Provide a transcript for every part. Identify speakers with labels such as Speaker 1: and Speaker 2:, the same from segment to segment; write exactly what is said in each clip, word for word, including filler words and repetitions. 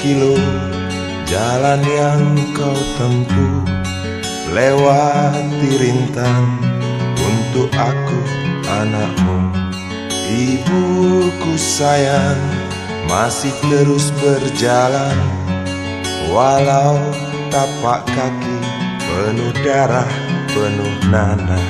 Speaker 1: kilo jalan yang kau tempuh, lewati rintang untuk aku anakmu. Ibuku sayang masih terus berjalan, walau tapak kaki penuh darah, penuh nanah.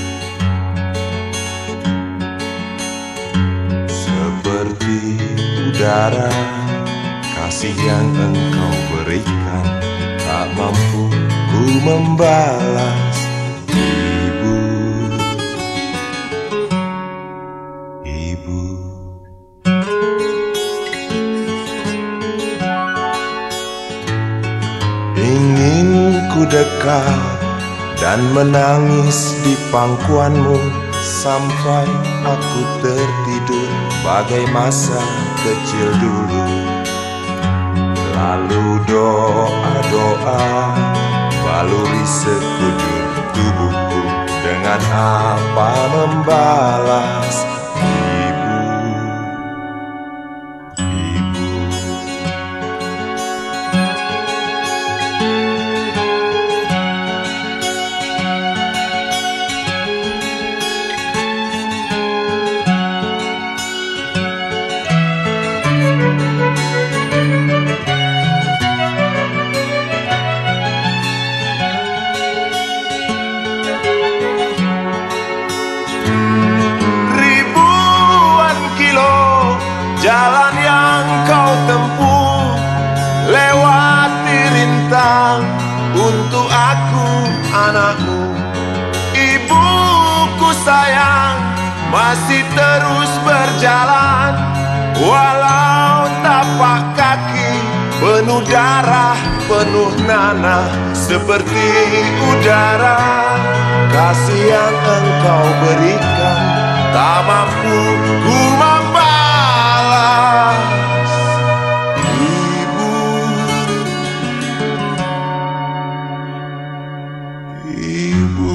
Speaker 1: Seperti udara, kasih yang engkau berikan tak mampu ku membalas. Ibu, ibu. Ingin ku dekat dan menangis di pangkuanmu sampai aku tertidur bagai masa kecil dulu. Lalu doa-doa baluri sekujur tubuhku, dengan apa membalas. Ibu, ibu. Jalan yang kau tempuh, lewati rintang untuk aku anakmu. Ibuku sayang masih terus berjalan, walau tapak kaki penuh darah, penuh nanah. Seperti udara, kasih yang engkau berikan tak mampu ku membalas. Ibu, ibu.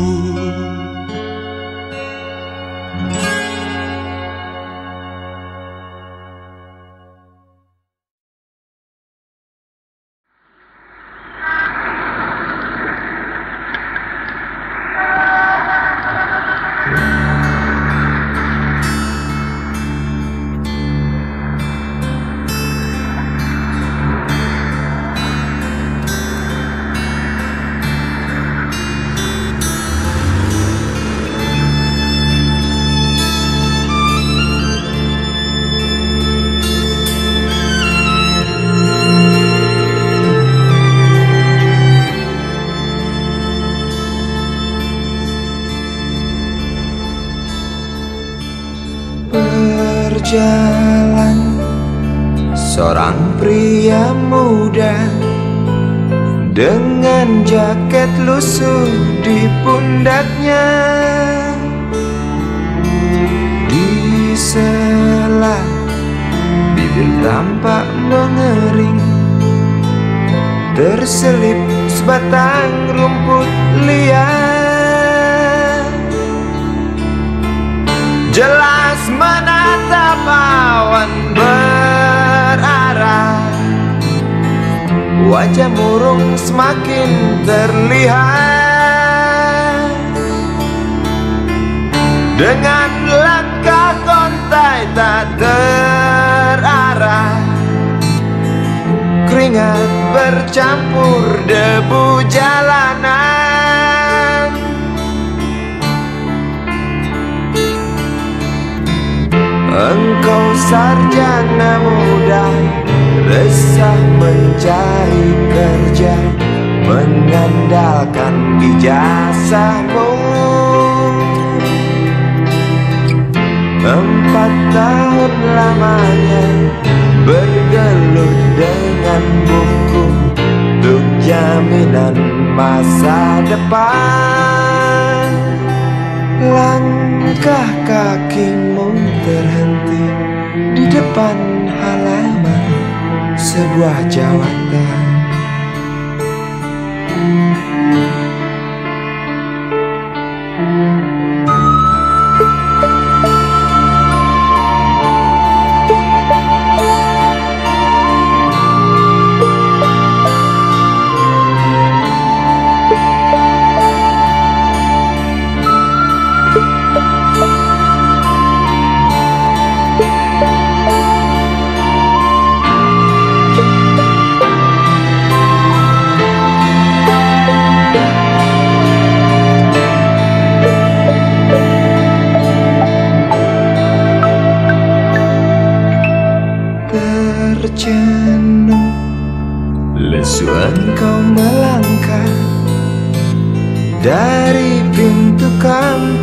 Speaker 2: Berjalan seorang pria muda dengan jaket lusuh di pundaknya. Di sela bibir tampak mengering, terselip sebatang rumput liar. Jelas menatap awan berarah, wajah murung semakin terlihat. Dengan langkah kontai tak terarah, keringat bercampur debu jalanan. Engkau sarjana muda, resah mencari kerja, mengandalkan ijazahmu. Empat tahun lamanya bergelut dengan buku untuk jaminan masa depan. Langkah kakimu terhenti di depan halaman sebuah jawatan.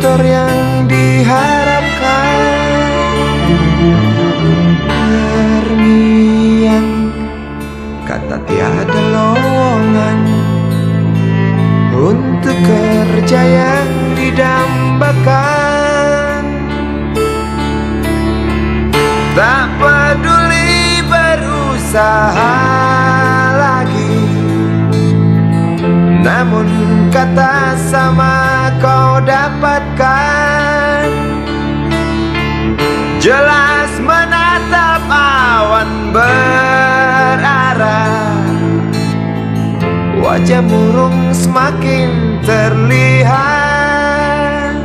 Speaker 2: motor yang diharapkan. Terngiang kata tiada lowongan untuk kerja yang didambakan. Tak peduli berusaha lagi, namun kata sama kau dapatkan. Jelas menatap awan berarah, wajah murung semakin terlihat.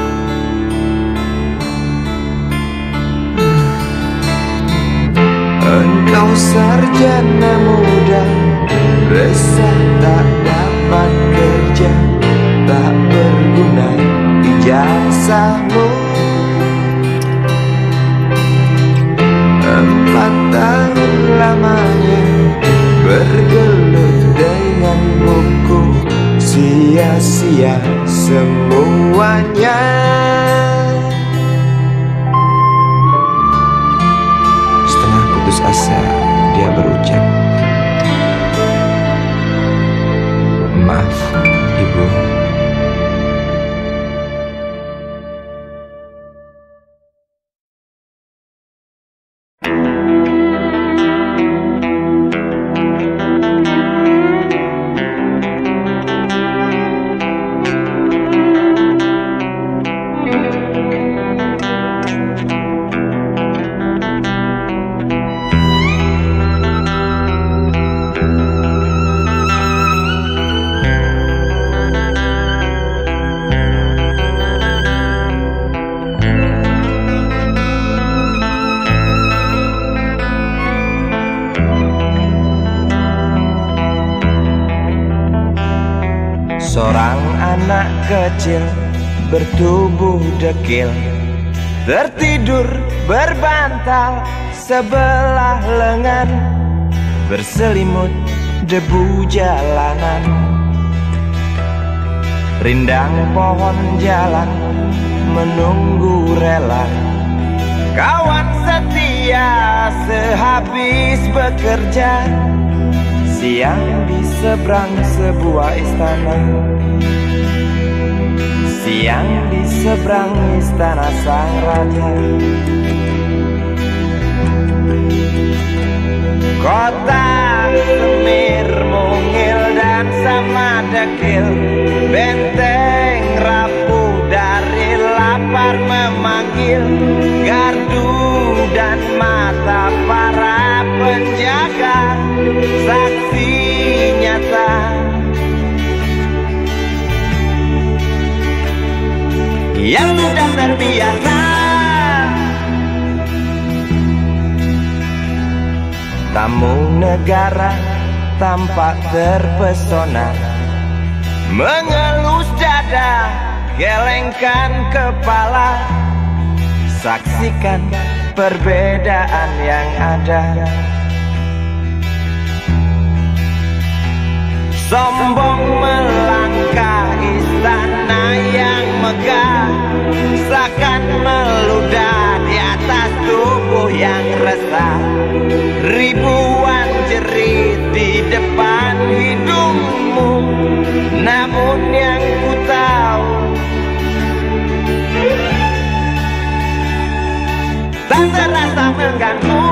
Speaker 2: Engkau sarjana muda, resah tak dapat kerja, tak berguna ijazahmu. Empat tahun lamanya bergelut dengan buku, sia-sia semuanya. Setengah putus asa dia berucap, maaf ibu. Seorang anak kecil bertubuh dekil, tertidur berbantal sebelah lengan, berselimut debu jalanan. Rindang pohon jalan menunggu rela, kawan setia sehabis bekerja. Siang di seberang sebuah istana, siang di seberang istana sang raja. Kota semir mungil dan sama dekil, benteng rapuh dari lapar memanggil. Gardu dan mata para penjaga, saksi nyata yang sudah terbiasa. Tamu negara tampak terpesona, mengelus dada, gelengkan kepala. Saksikan perbedaan yang ada. Sombong melangkah istana yang megah, seakan meludah di atas tubuh yang resah. Ribuan jerit di depan hidungmu, namun yang ku tahu tak terasa mengganggu.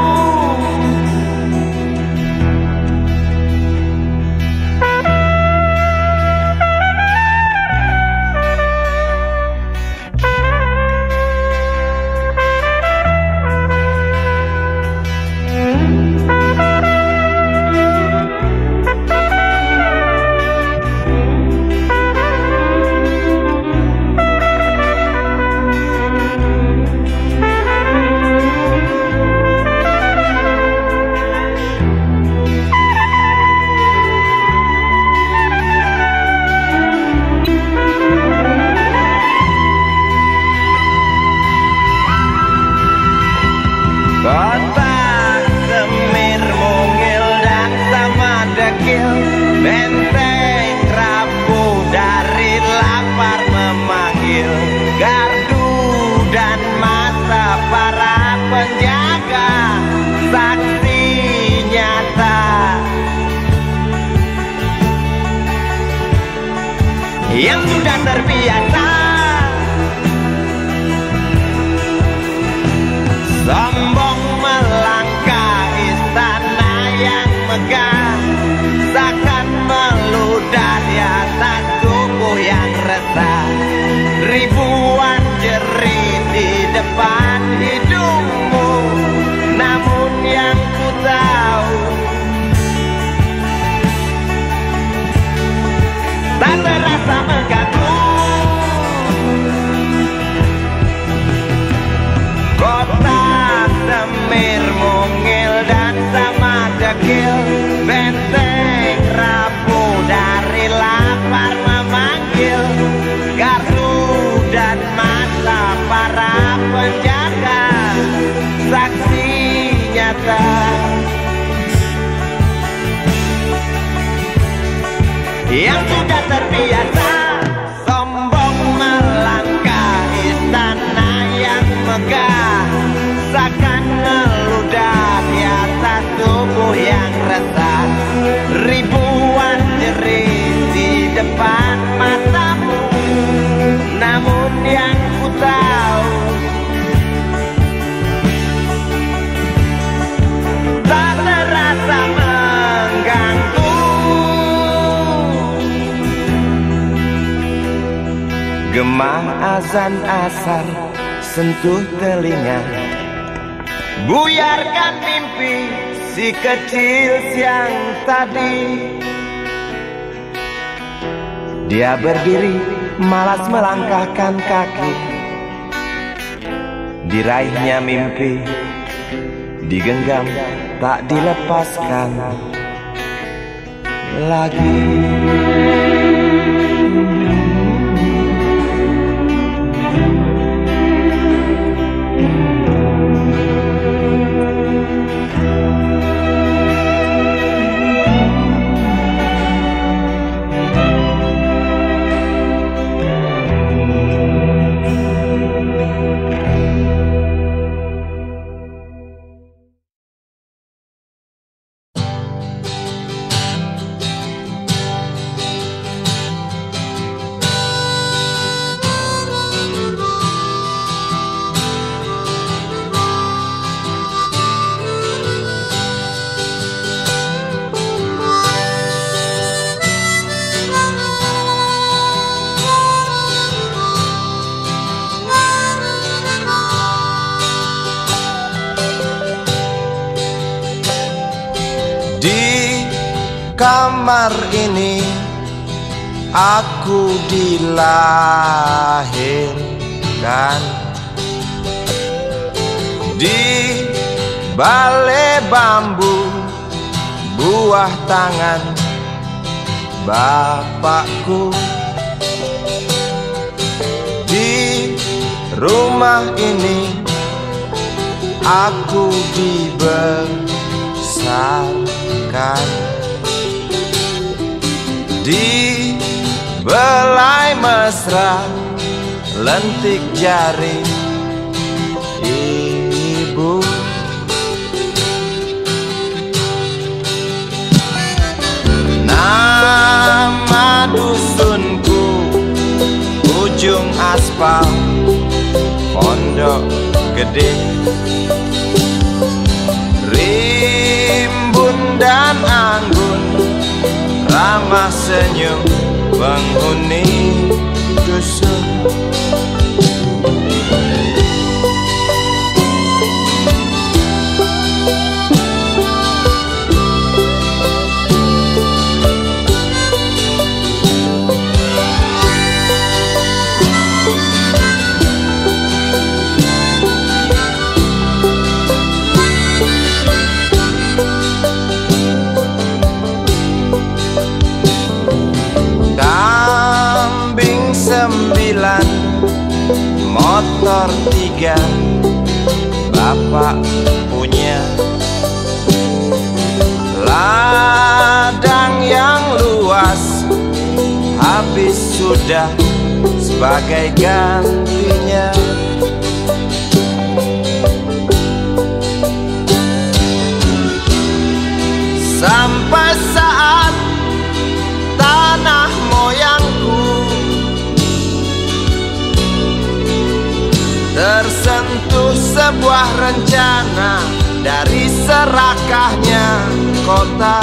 Speaker 3: yang sudah terbiasa. Sombong melangkah istana yang megah, takkan meludah di atas tubuh yang resah. Ribuan jerit di depan hidungmu, namun yang ku tahu tak terasa mengganggu. Kota Semir mungil dan sama dekil, benteng rapuh dari lapar memanggil. Gardu dan mata para penjaga, saksi nyata. Yang sudah terbiasa sombong melangkah istana yang megah, seakan meludah di atas tubuh yang resah. Ribuan jerit di depan matamu, namun yang ku tahu tak terasa mengganggu.
Speaker 2: Gemah azan asar sentuh telinga,
Speaker 3: buyarkan mimpi si kecil siang tadi.
Speaker 2: Dia berdiri malas melangkahkan kaki, diraihnya mimpi digenggam tak dilepaskan lagi. Kamar ini aku dilahirkan, di balai bambu buah tangan bapakku. Di rumah ini aku dibesarkan, di belai mesra lentik jari ibu. Nama dusunku ujung aspal Pondok Gede. Rimbun dan anggun ramah senyum penghuni dusun. Sembilan, motor tiga, bapak punya. Ladang yang luas habis sudah sebagai gantinya. Sampai saat tanah moyangku
Speaker 3: sebuah rencana dari serakahnya kota.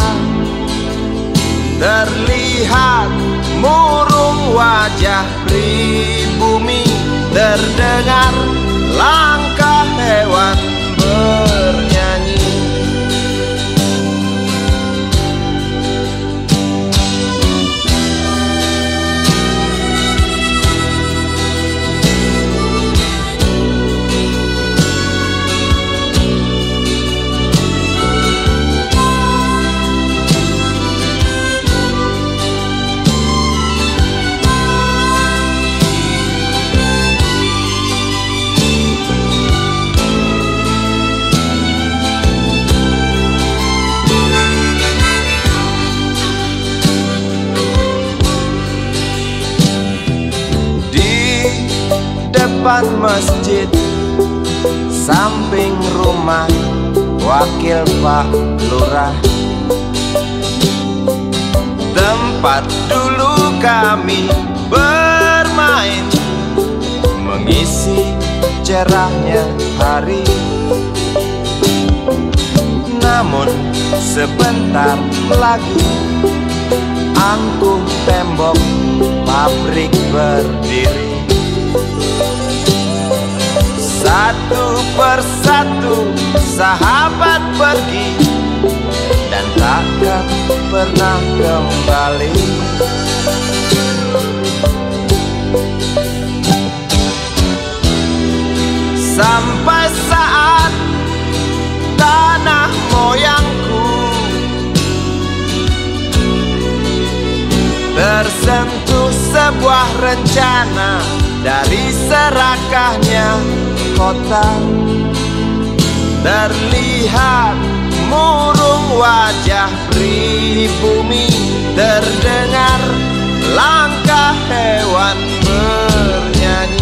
Speaker 3: Terlihat murung wajah pribumi, terdengar langkah hewan bernyanyi. Depan masjid, samping rumah wakil Pak Lurah, tempat dulu kami bermain, mengisi cerahnya hari. Namun sebentar lagi angkuh tembok pabrik berdiri. Satu persatu sahabat pergi dan takkan pernah kembali. Sampai saat tanah moyangku tersentuh sebuah rencana dari serakahnya kota. Terlihat murung wajah pribumi, terdengar langkah hewan bernyanyi.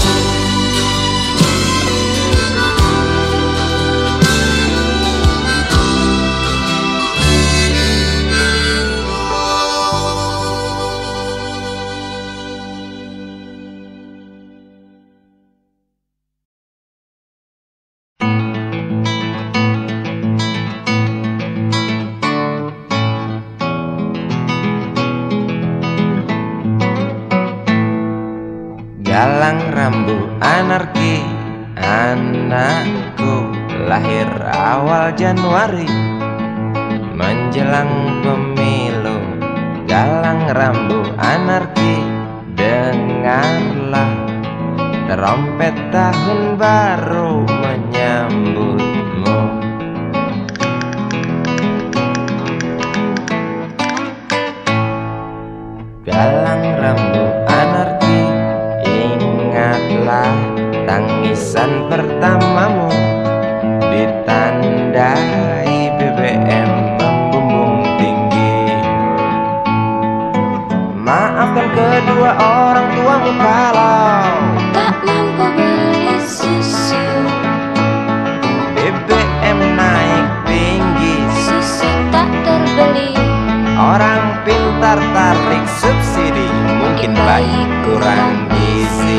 Speaker 3: Galang rambu anarki, anakku lahir awal Januari menjelang pemilu. Galang rambu anarki, dengarlah trompet tahun baru menyambutmu. Galang rambu anarki, ingatlah tangisan pertamamu, ditandai B B M membumbung tinggi. Maafkan kedua orang tuamu kalau
Speaker 4: tak mampu beli susu.
Speaker 3: B B M naik tinggi,
Speaker 4: Susu tak terbeli.
Speaker 3: orang pintar tarik subsidi, mungkin bayi kurang gizi.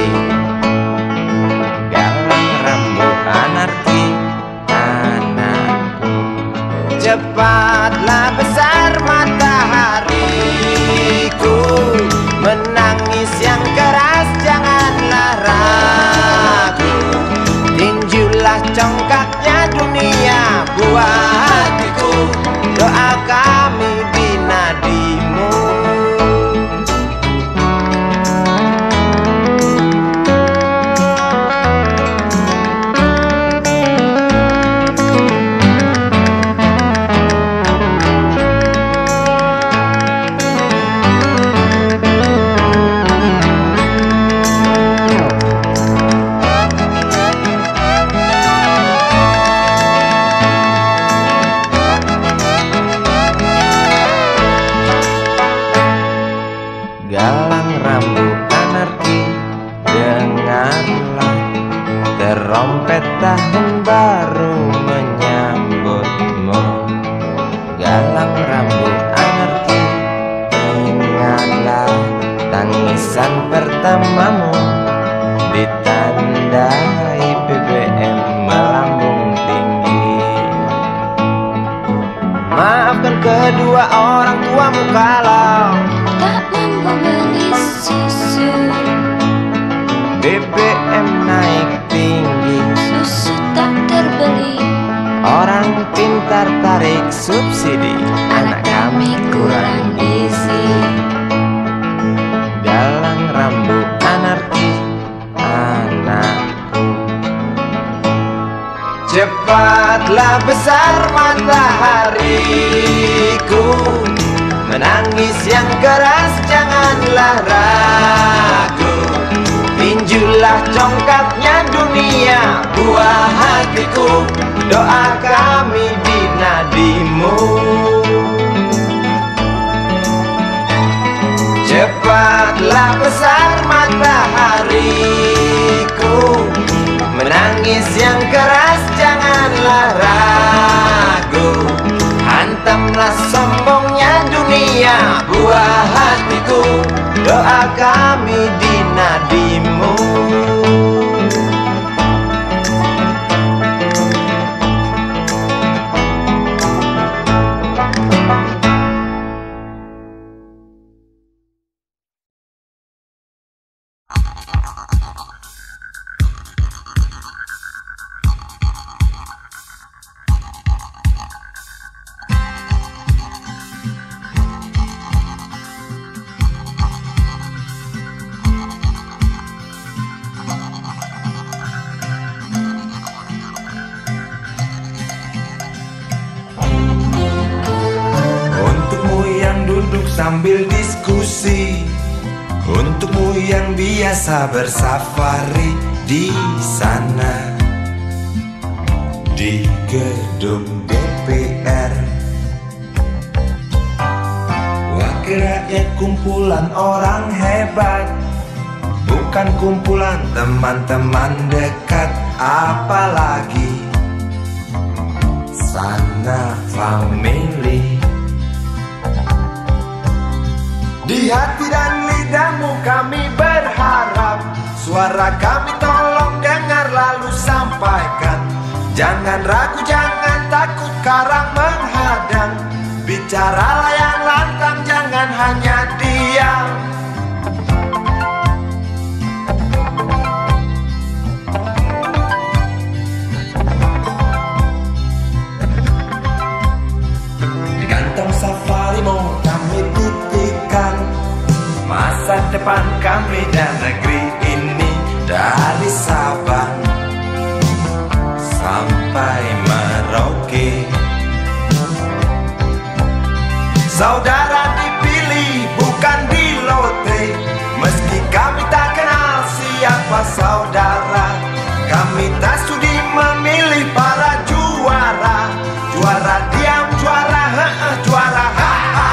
Speaker 3: Galang rambu anarki, anakku, cepatlah besar matahariku. Menangis yang keras janganlah ragu, tinjulah congkaknya dunia buat hatiku. Doa kami binadimu. Galang rambu anarki, dengarlah trompet tahun baru menyambutmu. Galang rambu anarki, ingatlah tangisan pertamamu, ditandai B B M melambung. kedua orang tuamu kalau
Speaker 4: tak mampu beli susu.
Speaker 3: B B M naik tinggi,
Speaker 4: Susu tak terbeli.
Speaker 3: orang pintar tarik subsidi,
Speaker 4: Anak kami kurang gizi.
Speaker 3: dalang rambut anarki anakku. Cepatlah besar matahariku, menangis yang keras janganlah ragu. Tinjulah congkaknya dunia, buah hatiku, doa kami di nadimu. Cepatlah besar matahariku, menangis yang keras janganlah ragu. Hantamlah sombongnya dunia, buah hatiku, doa kami di nadimu. Sambil diskusi, untukmu yang biasa bersafari di sana, di gedung D P R. Wakil rakyat kumpulan orang hebat, bukan kumpulan teman-teman dekat, apalagi sana family. Di hati dan lidahmu kami berharap, suara kami tolong dengar lalu sampaikan. Jangan ragu, jangan takut karang menghadang, bicaralah yang lantang, jangan hanya diam. Di kantong safarimu kami titipkan masa depan kami dan negeri ini, dari Sabang sampai Merauke. Saudara dipilih bukan di lotre, meski kami tak kenal siapa saudara. Kami tak sudi memilih para juara, juara diam, juara he-he, juara ha-ha-ha.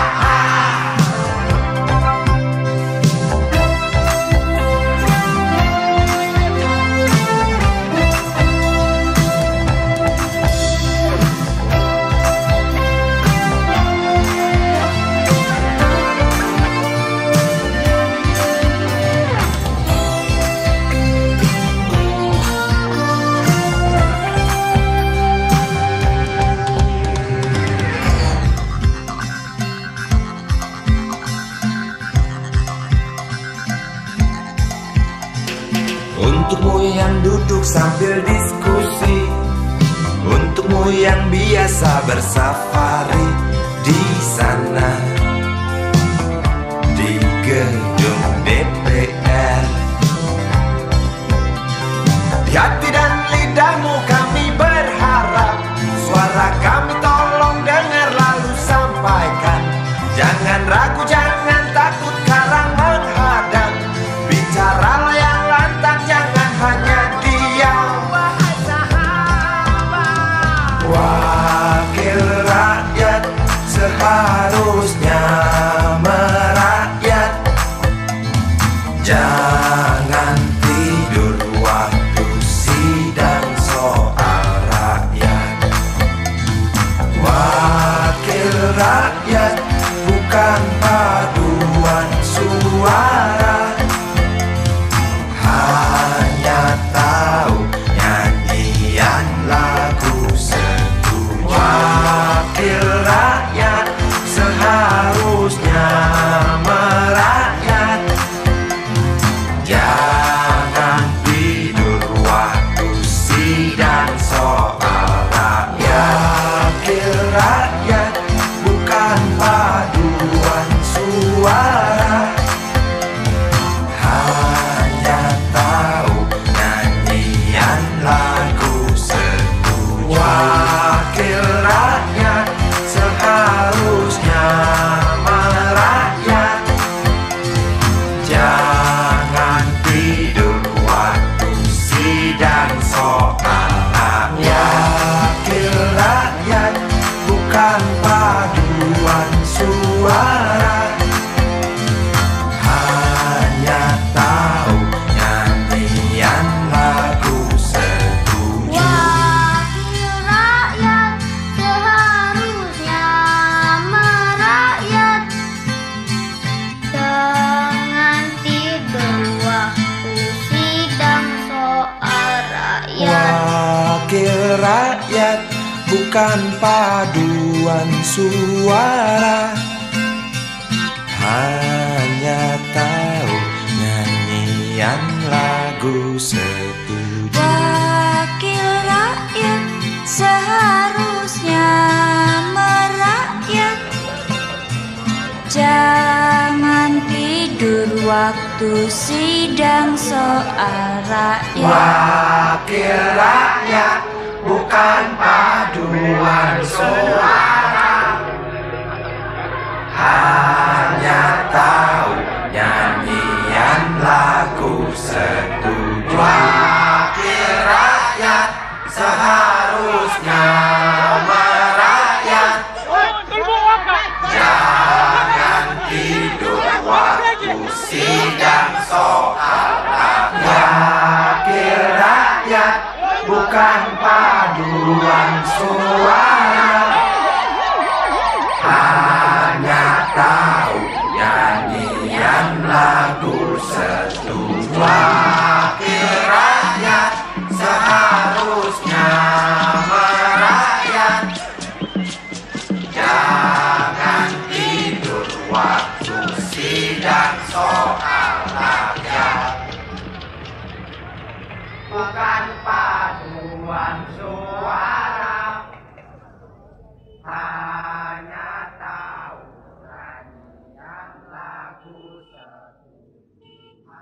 Speaker 3: Untukmu yang duduk sambil diskusi, untukmu yang biasa bersafari di sana, di gedung D P R. Di hati dan lidahmu kami berharap, suara kami tolong dengar lalu sampaikan. Jangan ragu, jangan takut karang menghadang, bicaralah yang lantang, jangan hanya diam. Wahai sahabat, wakil rakyat seharusnya
Speaker 5: tahu nyanyian lagu setuju. Wakil rakyat seharusnya merakyat, jangan tidur waktu sidang soal rakyat. Wakil rakyat bukan paduan suara, hanya tahu nyanyian lagu setuju.
Speaker 6: Wakil rakyat seharusnya merakyat, jangan tidur waktu sidang soal rakyat.
Speaker 5: Wakil rakyat bukan paduan suara, hanya tahu nyanyian lagu setuju.
Speaker 6: Wakil rakyat seharusnya merakyat, jangan tidur waktu sidang soal rakyat.
Speaker 5: Wakil rakyat bukan paduan suara, hanya tahu nyanyian lagu setuju. Wakil rakyat seharusnya merakyat, jangan tidur waktu sidang soal rakyat. Wakil rakyat bukan paduan suara, hanya tahu nyanyian lagu setuju. Wakil rakyat seharusnya merakyat, jangan tidur waktu sidang soal rakyat. Bukan paduan suara, hanya tahu nyanyian lagu setuju.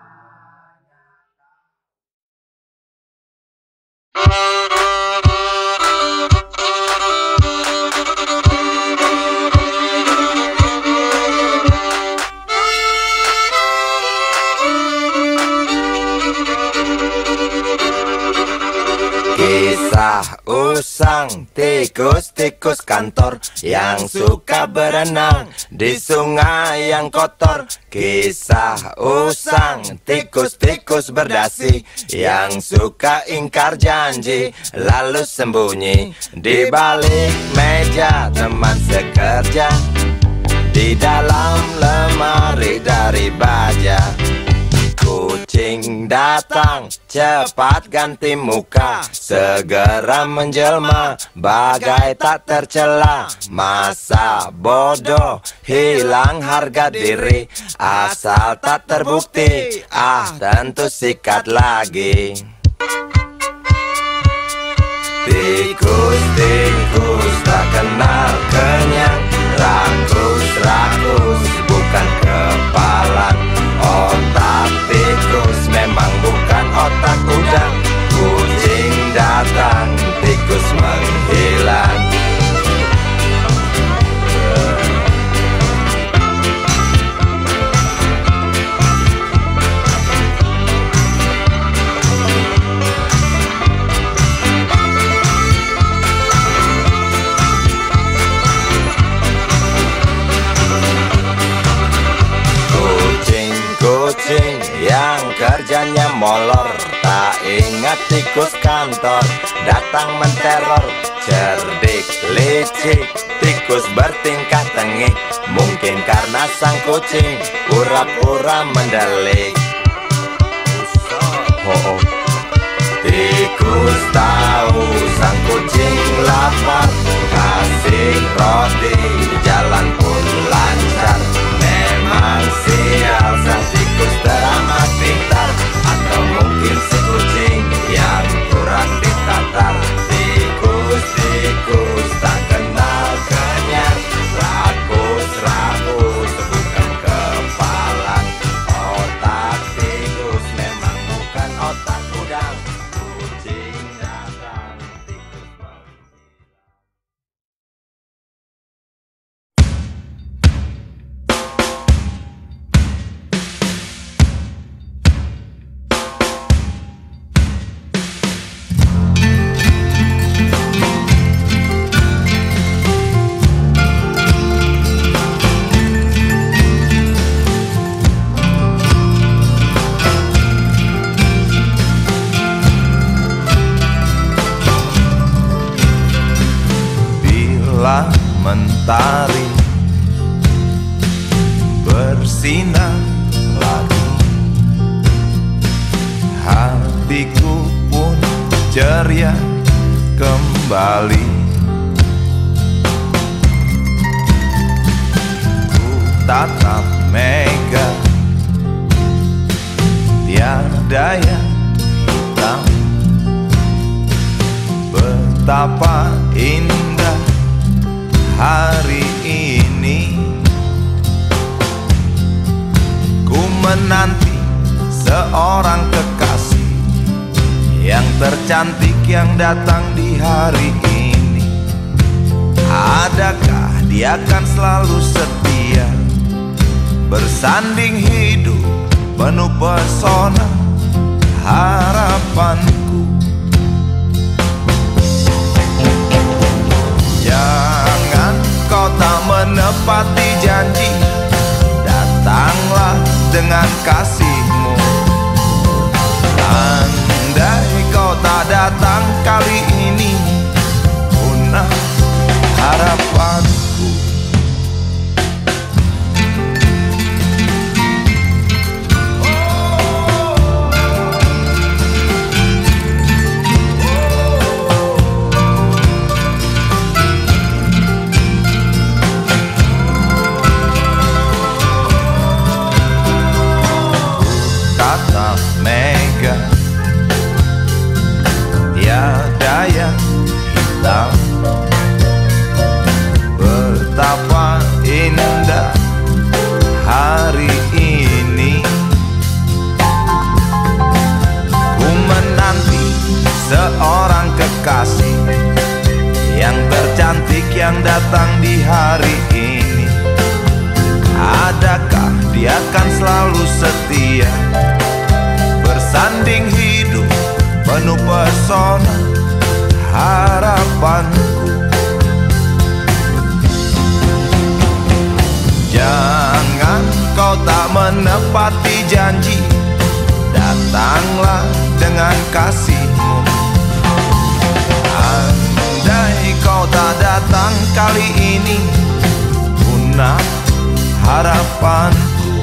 Speaker 5: Kisah usang tikus-tikus kantor yang suka berenang di sungai yang kotor. Kisah usang tikus-tikus berdasi yang suka ingkar janji lalu sembunyi di balik meja teman sekerja, di dalam lemari dari baja. Kucing datang, cepat ganti muka, segera menjelma, bagai tak tercela. Masa bodoh, hilang harga diri, asal tak terbukti, ah tentu sikat lagi. Tikus-tikus tak kenal kenyang, rakus-rakus bukan kepalan. Otak tikus memang bukan otak udang. Kucing datang, tikus menghilang. Kucing yang kerjanya molor, tak ingat tikus kantor, datang menteror. Cerdik, licik, tikus bertingkah tengik, mungkin karena sang kucing pura-pura mendelik. Oh, oh. Tikus tahu sang kucing lapar, kasih roti, jalan pun lancar. Memang sial sang tikus teramat pintar, atau mungkin si kucing yang kurang ditatar. Tikus-tikus tak kenal kenyang, rakus-rakus bukan kepalan. Otak tikus memang bukan
Speaker 1: hatiku pun ceria kembali. Ku tatap mega, tiada yang hitam. Betapa indah hari ini. Ku menanti seorang kekasih yang tercantik yang datang di hari ini. Adakah dia akan selalu setia, bersanding hidup penuh pesona harapanku. Jangan kau tak menepati janji, datanglah dengan kasihmu. Andai kau tak datang kali ini, punah harapanku. Mega, tiada yang hitam. Betapa indah hari ini. Ku menanti seorang kekasih yang tercantik yang datang di hari ini. Adakah dia akan selalu setia, bersanding hidup penuh pesona harapanku. Jangan kau tak menepati janji, datanglah dengan kasihmu. Andai kau tak datang kali ini, punah harapanku.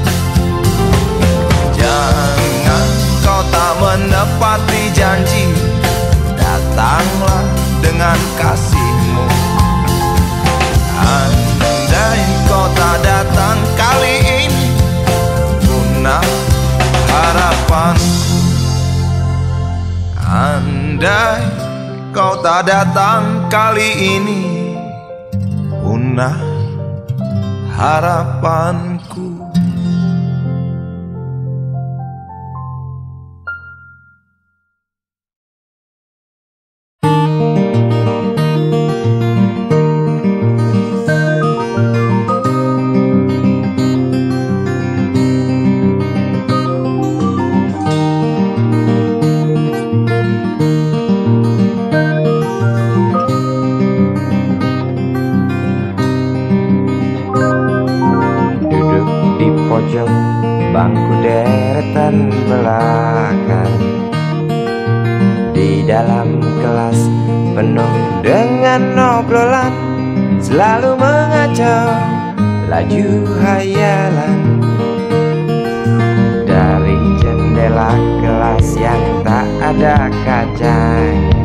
Speaker 1: Jangan kau tak menepati janji, datanglah dengan kasihmu. Andai kau tak datang kali ini, punah harapanku. Andai kau tak datang kali ini, punah harapanku.
Speaker 2: Bangku deretan belakang, di dalam kelas penuh dengan obrolan, selalu mengacau laju hayalan. Dari jendela kelas yang tak ada kacanya,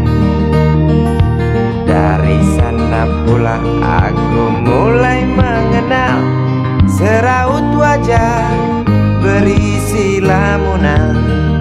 Speaker 2: dari sana pula aku mulai mengenal seraut wajah berisi lamunan.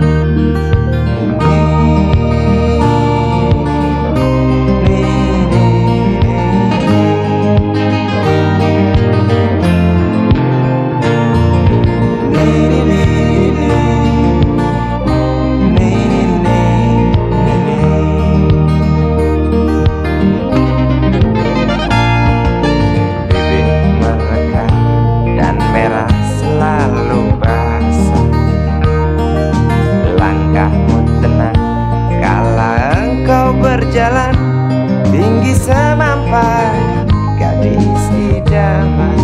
Speaker 2: Berjalan tinggi semampai gadis idaman,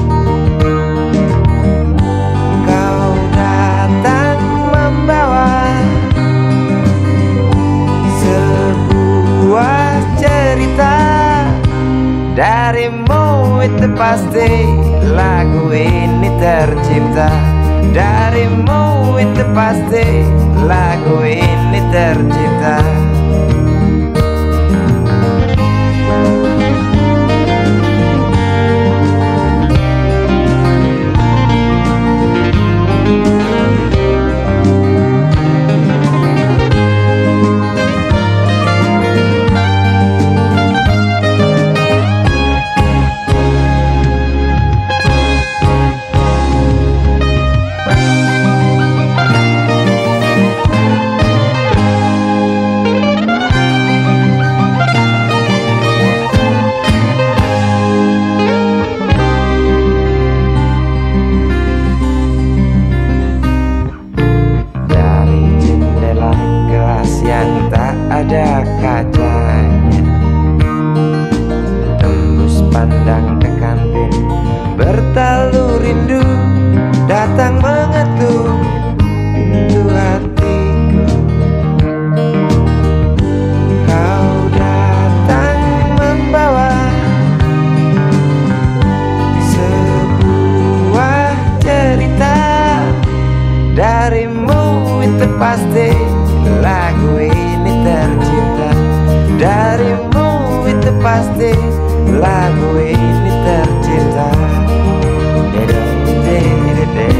Speaker 2: kau datang membawa sebuah cerita. Darimu itu pasti lagu ini tercipta, darimu itu pasti lagu ini
Speaker 3: tercipta. Ada kacanya, tembus pandang ke kantin, bertalu rindu datang mengetuk pintu hatiku. Kau datang membawa sebuah cerita, darimu itu pasti lagu ini tercipta. Darimu itu pasti lagu ini tercipta. Dede, dede, dede.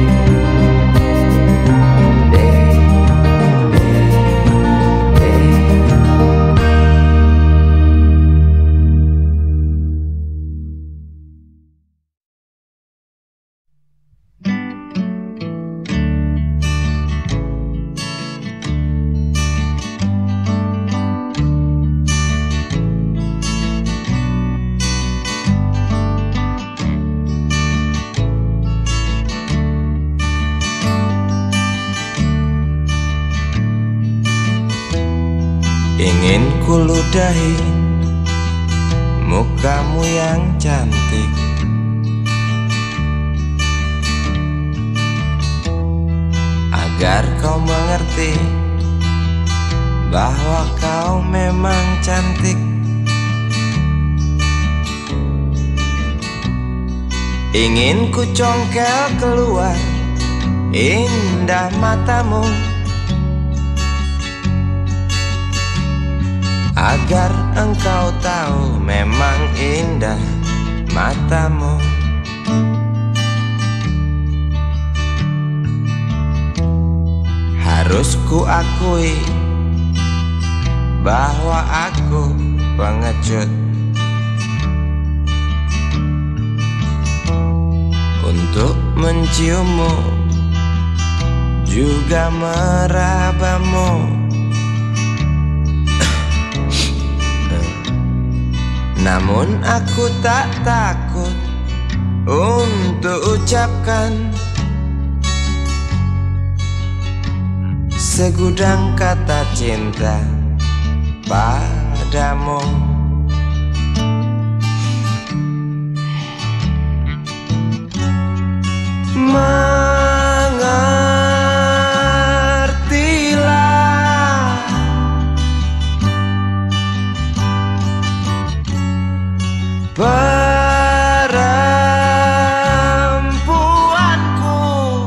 Speaker 1: Ingin kuludahi mukamu yang cantik, agar kau mengerti bahwa kau memang cantik. Ingin ku congkel keluar indah matamu, agar engkau tahu memang indah matamu. Harus ku akui bahwa aku pengecut untuk menciummu juga merabamu. Namun aku tak takut untuk ucapkan segudang kata cinta padamu. Mengertilah perempuanku,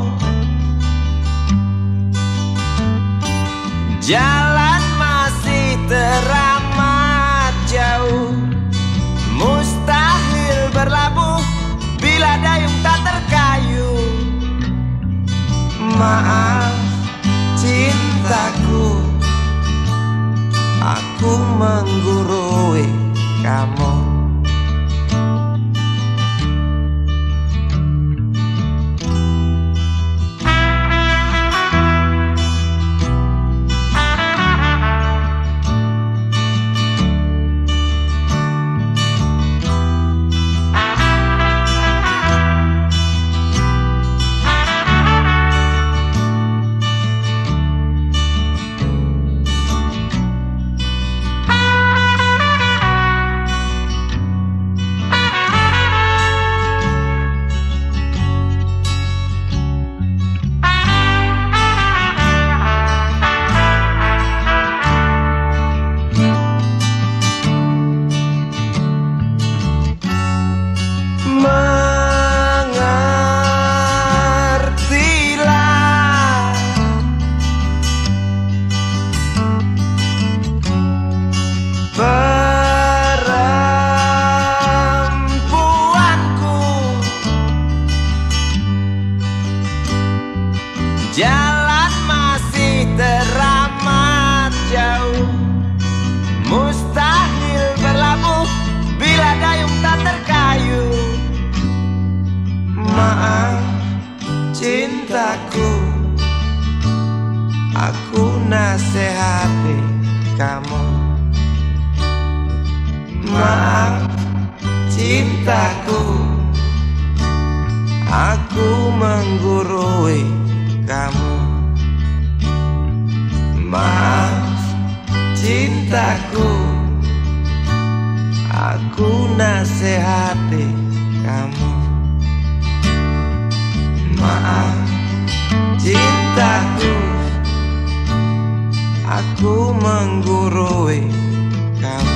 Speaker 1: jalan masih teramat jauh, mustahil berlabuh bila dayung tak terkayuh. Maaf cintaku, aku menggurui kamu.
Speaker 3: kamu. Maaf cintaku, aku menggurui kamu. Maaf cintaku, aku nasihati kamu. Maaf cintaku, aku menggurui kamu.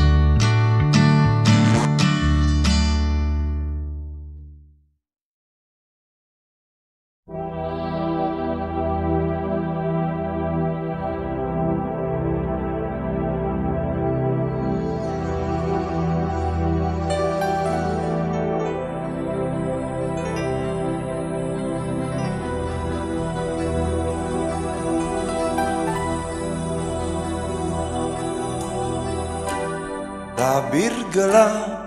Speaker 3: Tabir gelap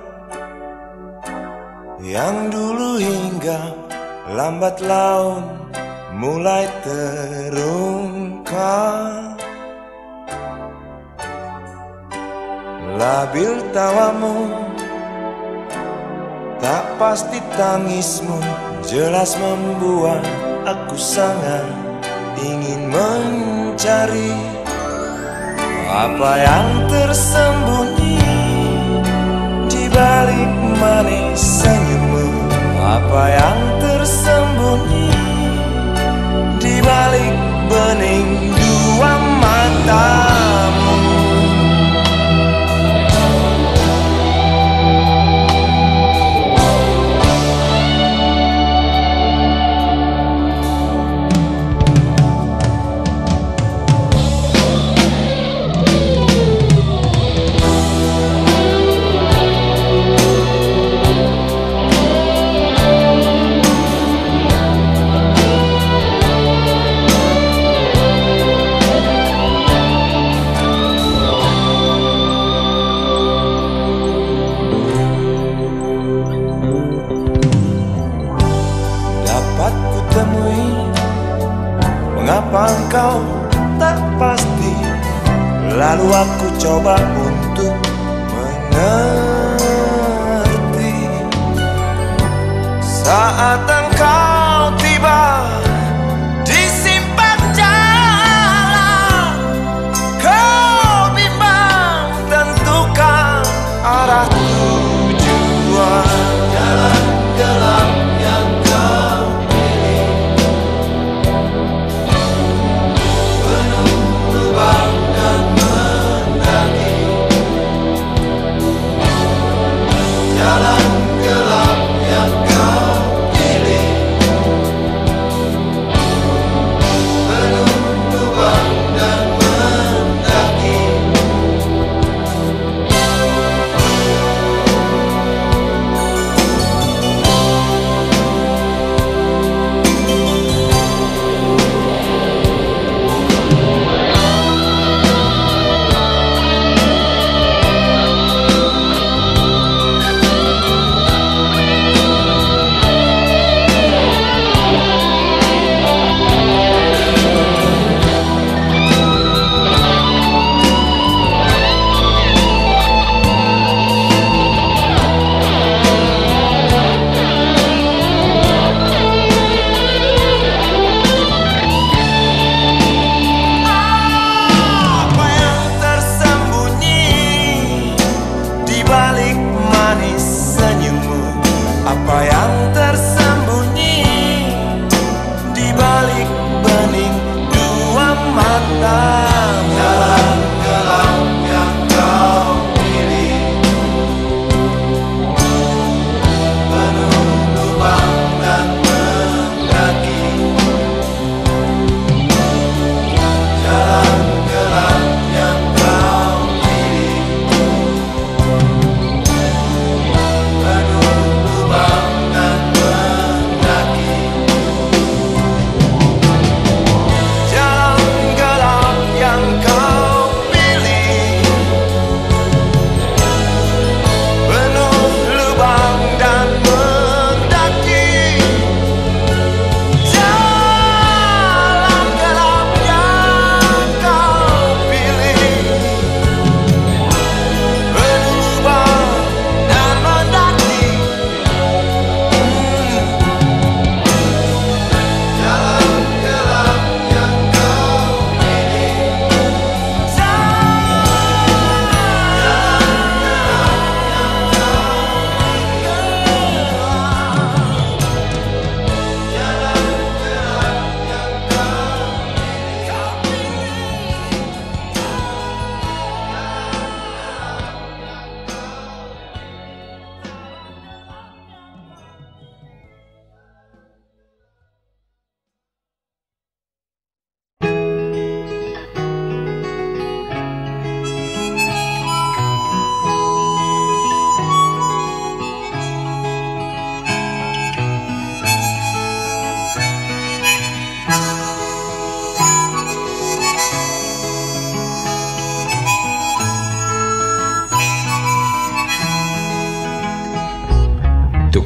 Speaker 3: yang dulu hingga lambat laun mulai terungkap. Labil tawamu, tak pasti tangismu, jelas membuat aku sangat ingin mencari apa yang tersembunyi di balik manis senyummu. Apa yang tersembunyi di balik bening dua matamu. Mengapa engkau tak pasti? Lalu aku coba untuk mengerti. Saat engkau tiba di simpang jalan, kau bimbang tentukan arah tujuan. Jalan gelap yang kau jalan gelap yang kau pilih.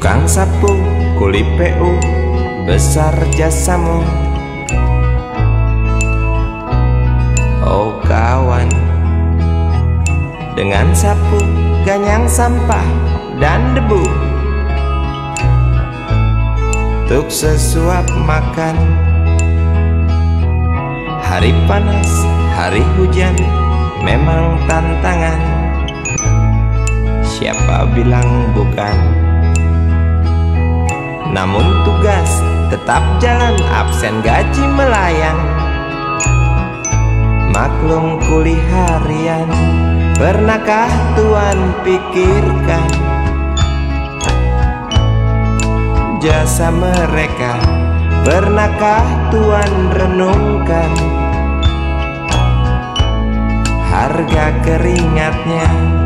Speaker 2: Tukang sapu, kuli P U, besar jasamu. Oh kawan, dengan sapu, ganyang sampah dan debu, untuk sesuap makan. Hari panas, hari hujan, memang tantangan. Siapa bilang bukan? Namun tugas tetap jalan, absen gaji melayang. Maklum kuli harian, pernahkah Tuan pikirkan jasa mereka? Pernahkah Tuan renungkan harga keringatnya?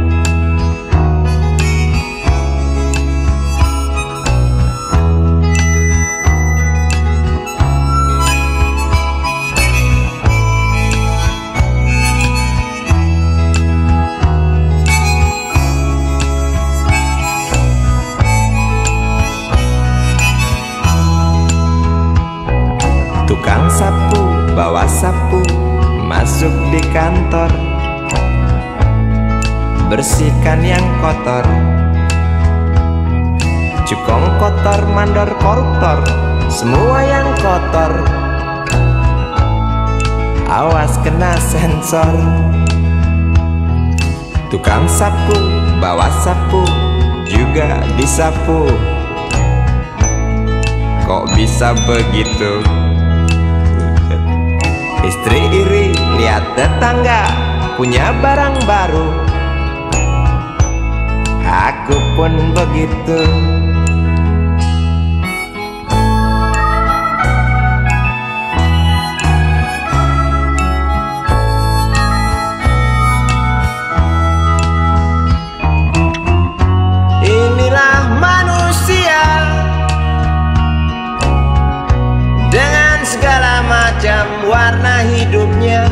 Speaker 2: Tukang sapu, bawa sapu, masuk di kantor, bersihkan yang kotor. Cukong kotor, mandor koruptor, semua yang kotor, awas kena sensor. Tukang sapu, bawa sapu, juga disapu. Kok bisa begitu? Istri iri lihat tetangga punya barang baru, aku pun begitu. Inilah manusia dengan segala macam warna hidupnya,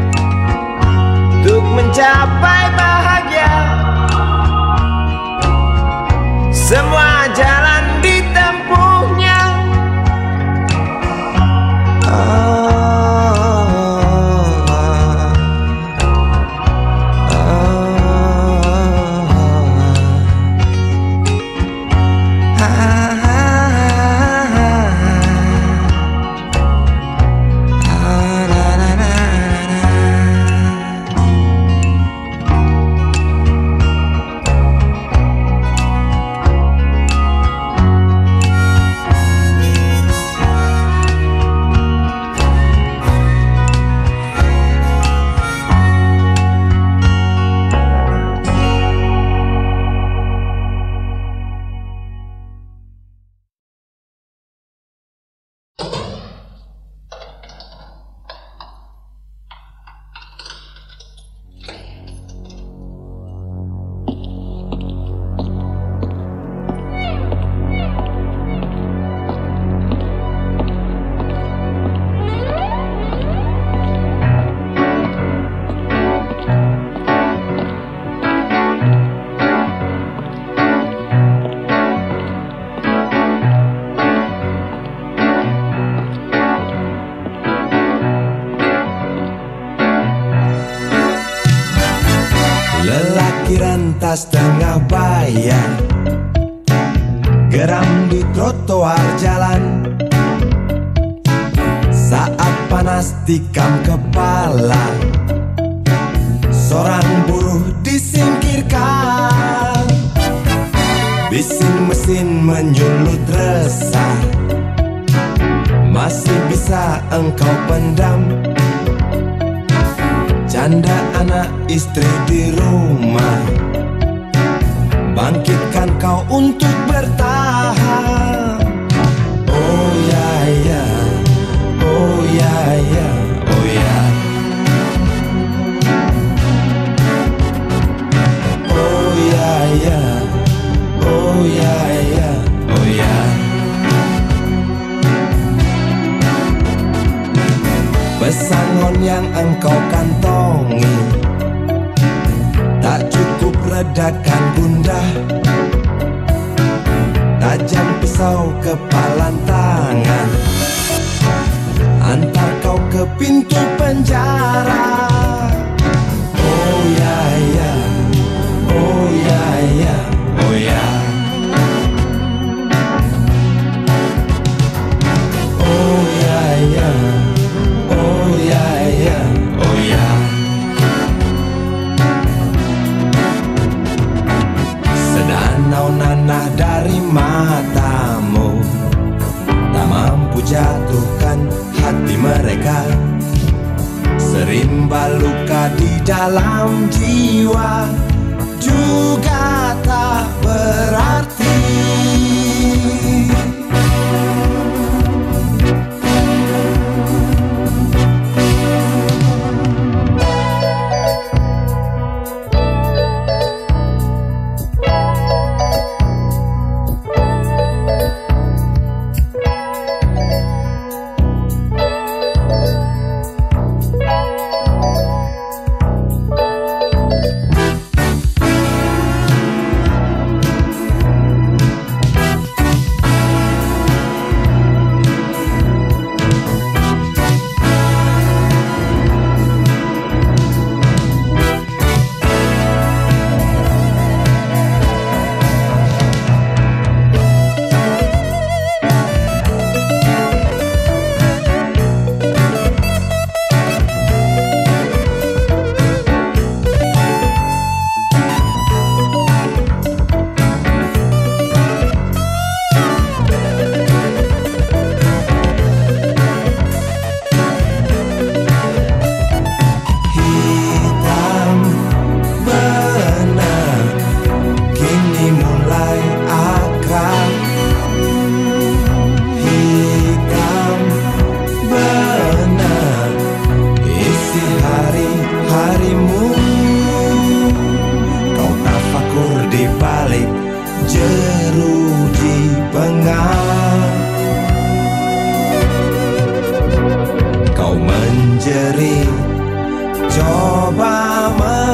Speaker 2: untuk mencapai bahagia. Semua jalan ditempuhnya. Oh, oh, oh, ah.
Speaker 3: Lelaki rentas tengah bayan, geram di trotoar jalan. Saat panas tikam kepala, seorang buruh disingkirkan. Bising mesin menyulut resah, masih bisa engkau pendam. Canda anak istri di rumah, bangkitkan kau untuk bertahan. Oh ya ya, oh ya ya, oh ya. Oh ya ya, oh ya ya, oh ya. Pesangon yang engkau kantongi tak cukup redakan gundah, tak di dalam jiwa juga tak berarti. Coba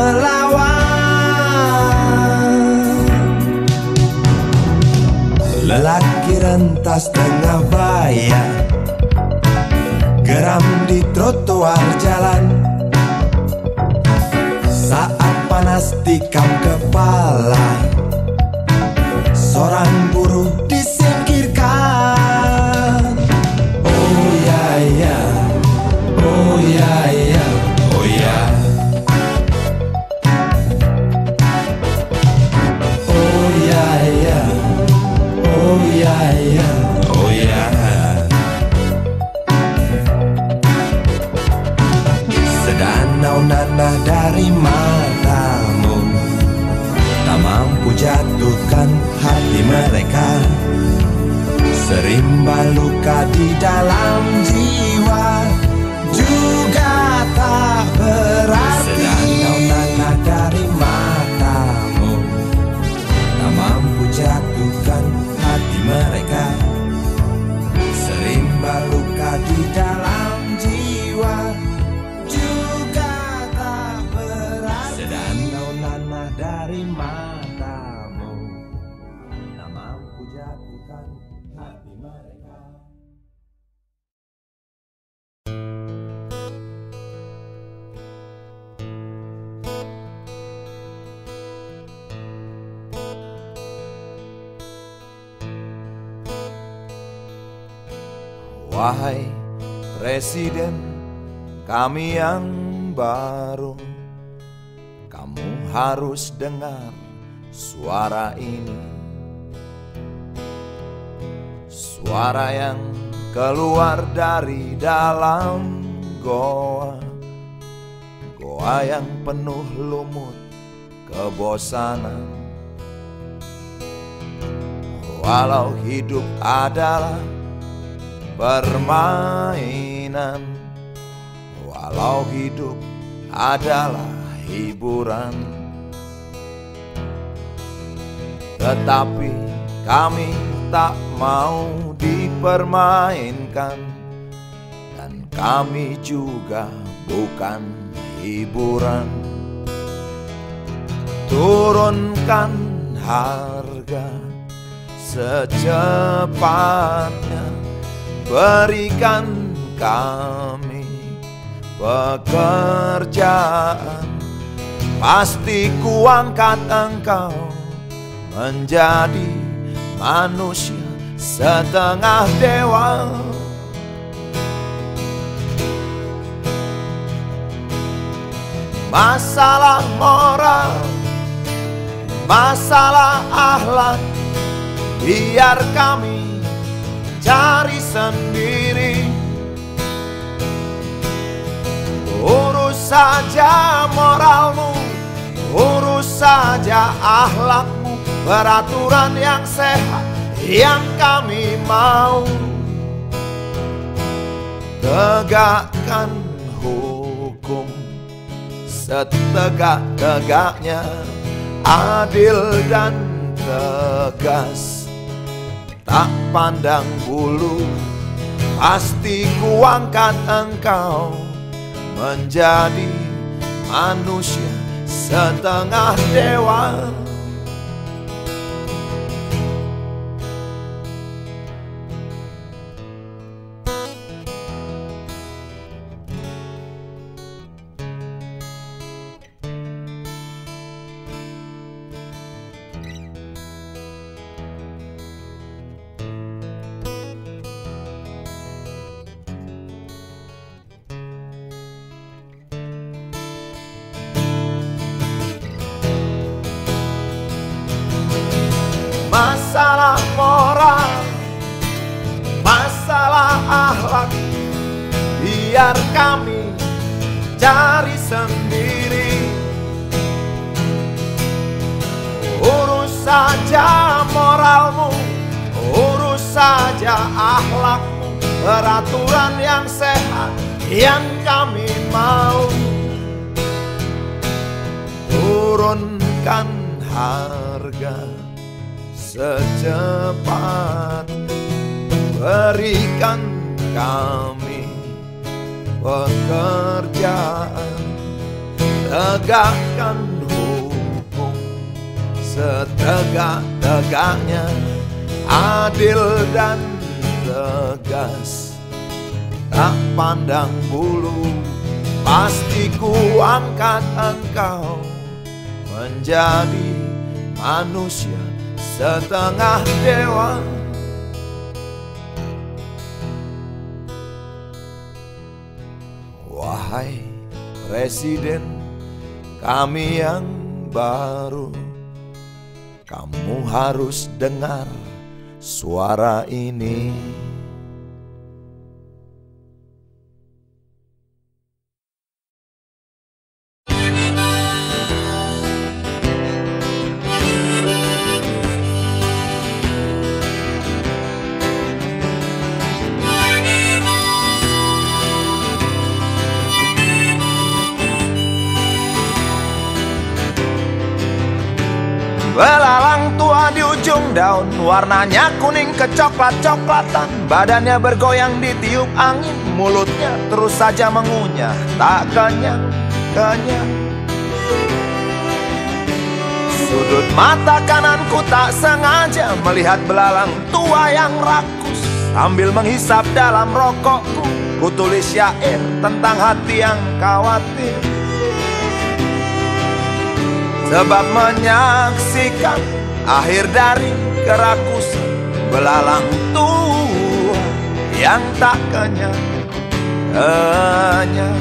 Speaker 3: melawan lelaki rentas tengah bayar, geram di trotoar jalan. Saat panas tikam kepala, seorang buruh disingkirkan. Oh ya ya, oh ya ya, oh ya. Oh ya ya, oh ya ya, oh ya. Sedanau nanah dari matamu tak mampu jatuhkan hati mereka. Serimba luka di dalam jiwa juga tak berarti. Sedanau nanah dari matamu tak mampu jatuhkan hati mereka. Serimba luka di dalam jiwa juga tak berarti. Sedanau nanah dari matamu tak mampu jatuhkan hati mereka.
Speaker 1: Wahai Presiden kami yang baru, kamu harus dengar suara ini. Suara yang keluar dari dalam goa, goa yang penuh lumut kebosanan. Walau hidup adalah permainan, walau hidup adalah hiburan, tetapi kami tak mau dipermainkan, dan kami juga bukan hiburan. Turunkan harga secepatnya, berikan kami pekerjaan. Pasti kuangkat engkau menjadi manusia setengah dewa. Masalah moral, masalah akhlak, biar kami cari sendiri. Urus saja moralmu, urus saja akhlakmu, peraturan yang sehat yang kami mau. Tegakkan hukum setegak-tegaknya, adil dan tegas, tak pandang bulu. Pasti kuangkat engkau menjadi manusia setengah dewa. Masalah moral, masalah akhlak, biar kami cari sendiri. Urus saja moralmu, urus saja akhlakmu, peraturan yang sehat yang kami mau. Turunkan harga secepat, berikan kami pekerjaan, tegakkan hukum setegak-tegaknya, adil dan tegas, tak pandang bulu. Pasti ku angkat engkau menjadi manusia setengah dewa. Wahai Presiden kami yang baru, kamu harus dengar suara ini. Belalang tua di ujung daun, warnanya kuning kecoklat-coklatan, badannya bergoyang ditiup angin, mulutnya terus saja mengunyah, tak kenyang-kenyang. Sudut mata kananku tak sengaja melihat belalang tua yang rakus, sambil menghisap dalam rokokku, ku tulis syair tentang hati yang khawatir. Sebab menyaksikan akhir dari kerakusan belalang tua yang tak kenyang-kenyang.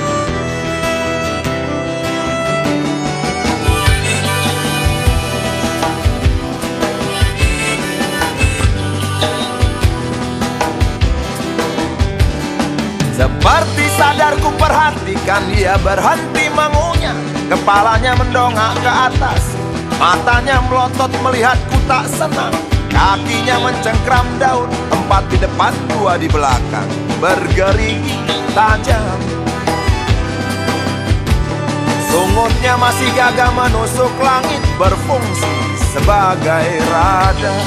Speaker 1: Seperti sadar ku perhatikan dia berhenti mengunyah, kepalanya mendongak ke atas, matanya melotot melihatku tak senang. Kakinya mencengkram daun, empat di depan, dua di belakang, bergerigi tajam. Sungutnya masih gagah menusuk langit, berfungsi sebagai radar.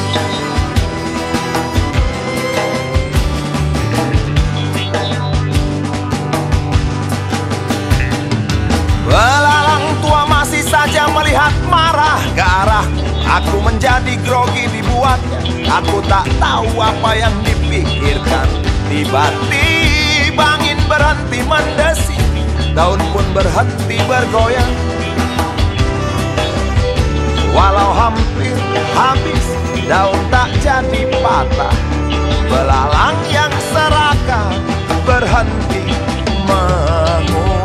Speaker 1: Belalang tua masih saja melihat marah ke arahku. Aku menjadi grogi dibuatnya. Aku tak tahu apa yang dipikirkan. Tiba-tiba angin berhenti mendesing, daun pun berhenti bergoyang. Walau hampir habis, daun tak jadi patah. Belalang yang serakah berhenti mengunyah.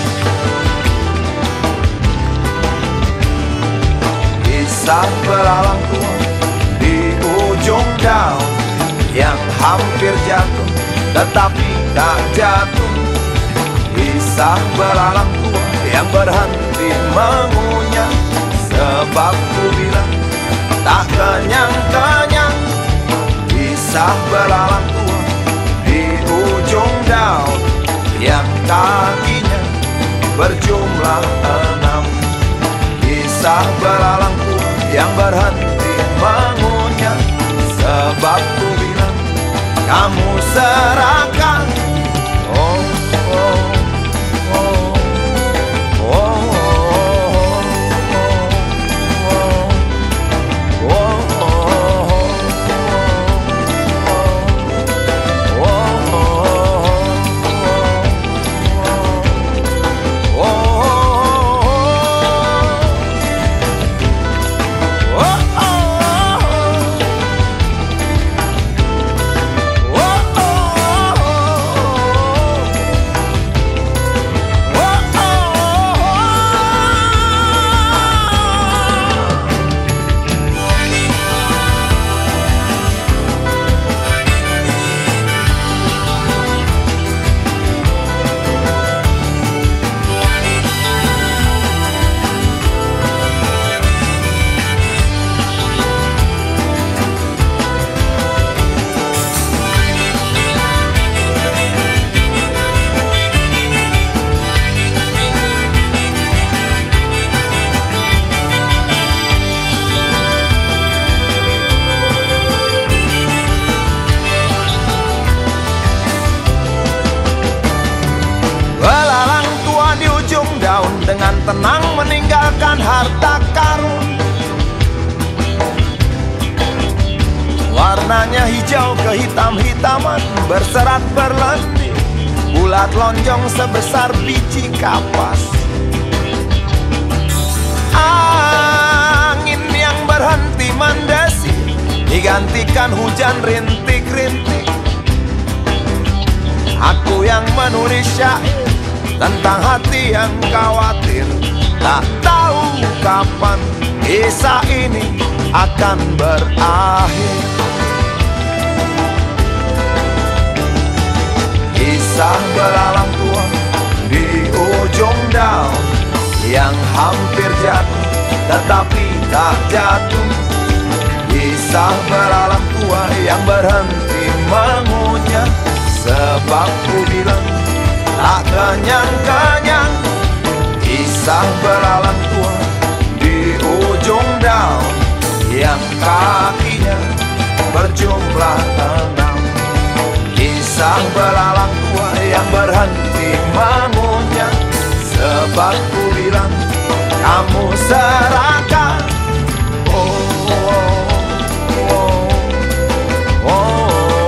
Speaker 1: Kisah belalang tua di ujung daun yang hampir jatuh tetapi tak jatuh. Kisah Kisah belalang tua yang berhenti mengunyah, sebab ku bilang tak kenyang-kenyang. Kisah belalang tua di ujung daun yang kakinya berjumlah enam. Kisah belalang tua yang berhenti mengunyah, sebab ku bilang kamu serahkan. Oh, oh, oh, oh, oh, oh, oh, oh. Dengan tenang meninggalkan harta karun, warnanya hijau kehitam-hitaman, berserat berlendir, bulat lonjong sebesar biji kapas. Angin yang berhenti mendesir digantikan hujan rintik-rintik. Aku yang menulis syair tentang hati yang khawatir, tak tahu kapan kisah ini akan berakhir. Kisah belalang tua di ujung daun yang hampir jatuh tetapi tak jatuh. Kisah belalang tua yang berhenti mengunyah, sebab ku bilang tak kenyang-kenyang. Kisah belalang tua di ujung daun yang kakinya berjumlah enam. Kisah belalang tua yang berhenti mengunyah, sebab ku bilang kamu serahkan. Oh, oh, oh, oh, oh.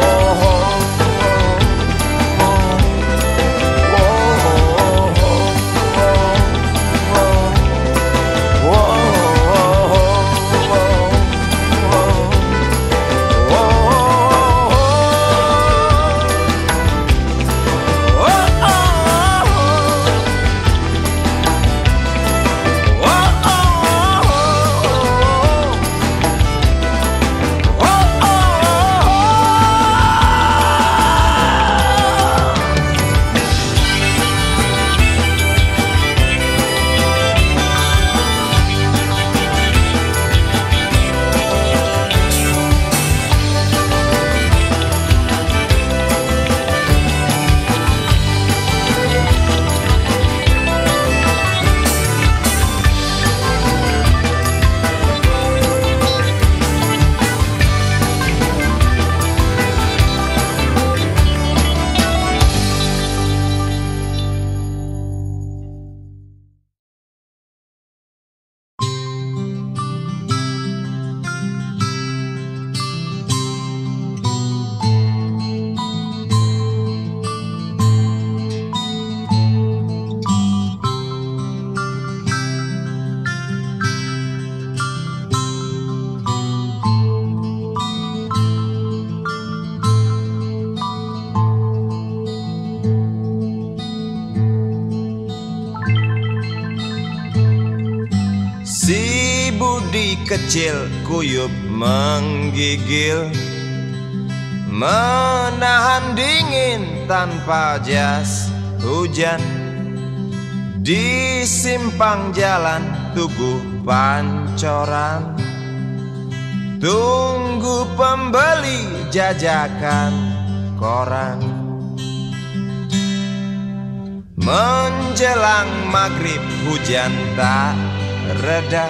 Speaker 2: Budi kecil kuyup menggigil, menahan dingin tanpa jas hujan. Di simpang jalan Tugu Pancoran, tunggu pembeli jajakan koran. Menjelang maghrib hujan tak reda,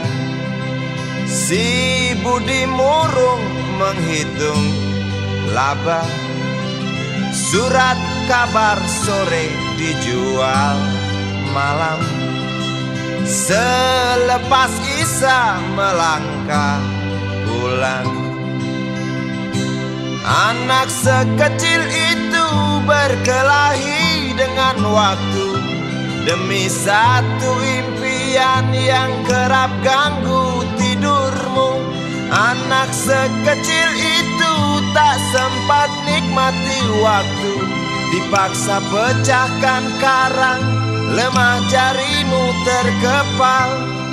Speaker 2: si Budi murung menghitung laba. Surat kabar sore dijual malam. Selepas Isya melangkah pulang. Anak sekecil itu berkelahi dengan waktu demi satu impian yang kerap ganggu tidurmu. Anak sekecil itu tak sempat nikmati waktu, dipaksa pecahkan karang, lemah jarimu terkepal.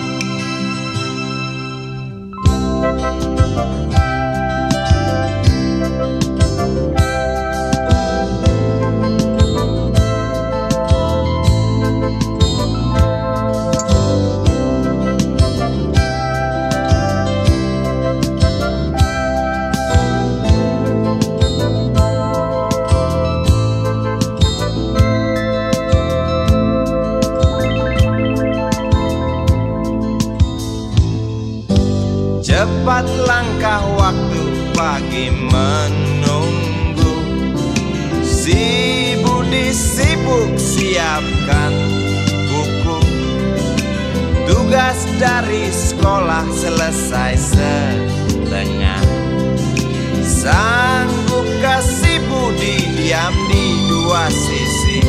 Speaker 2: Cepat langkah waktu, pagi menunggu. Si Budi sibuk siapkan buku. Tugas dari sekolah selesai setengah. Sanggup kasih Budi diam di dua sisi.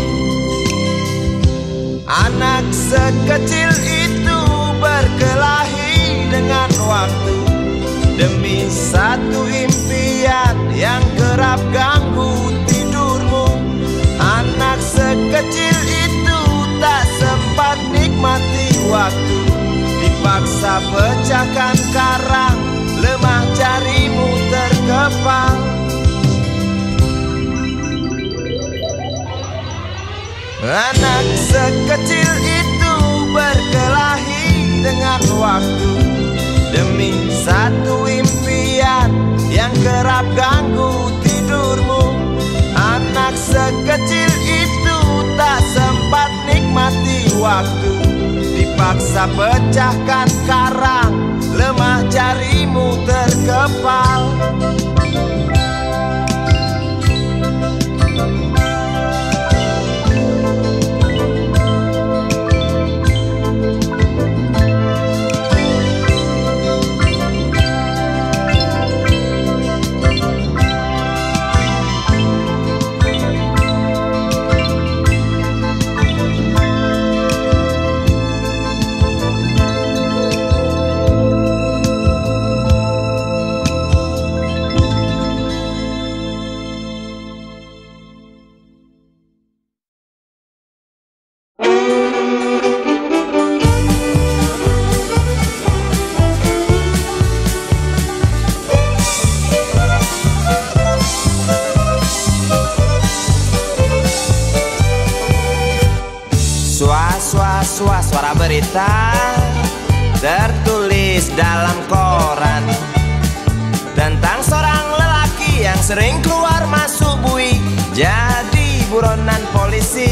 Speaker 2: Anak sekecil itu berkelahi dengan waktu demi satu impian yang kerap ganggu tidurmu. Anak sekecil itu tak sempat nikmati waktu, dipaksa pecahkan karang, lemah jarimu terkepal. Anak sekecil itu berkelahi dengan waktu demi satu impian yang kerap ganggu tidurmu. Anak sekecil itu tak sempat nikmati waktu, dipaksa pecahkan karang, lemah jarimu terkepal. Suas suara berita tertulis dalam koran tentang seorang lelaki yang sering keluar masuk bui jadi buronan polisi.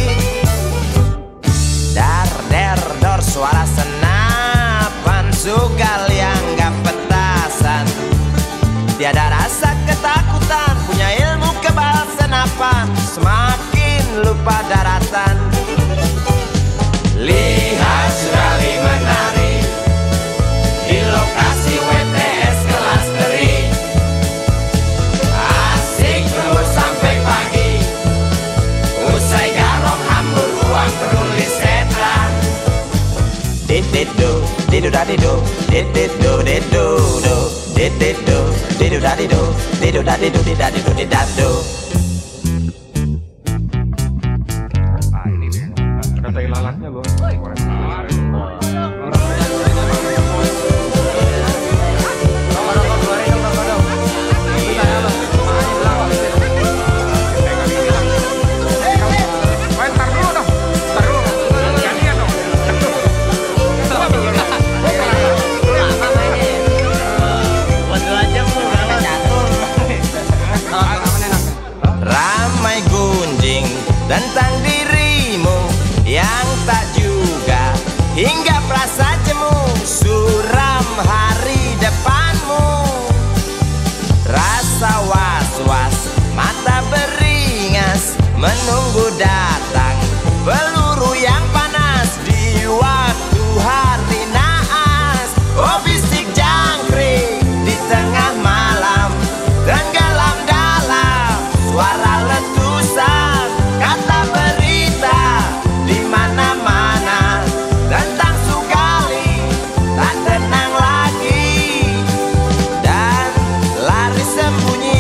Speaker 2: Dar der dor suara senapan, sugal yang gak petasan. Tiada rasa ketakutan, punya ilmu kebal senapan, semakin lupa daratan.
Speaker 5: Lihat Surali menari di lokasi W T S kelas teri. Asik terus sampai pagi, usai garong hambur uang penulis setan.
Speaker 2: Dididu, didu dadidu, dididu didu do, dididu, didu dadidu, didu dadidu didadidu didadu.
Speaker 7: Kata ilalannya bos.
Speaker 2: hari depanmu. Rasa was-was, mata beringas, menunggu datang peluru yang panas di waktu hari naas. Oh bisik jangkrik di tengah malam, tenggelam dalam suara letusan. Kata berita di mana-mana tentang Sugali tak tenang lagi dan lari sembunyi.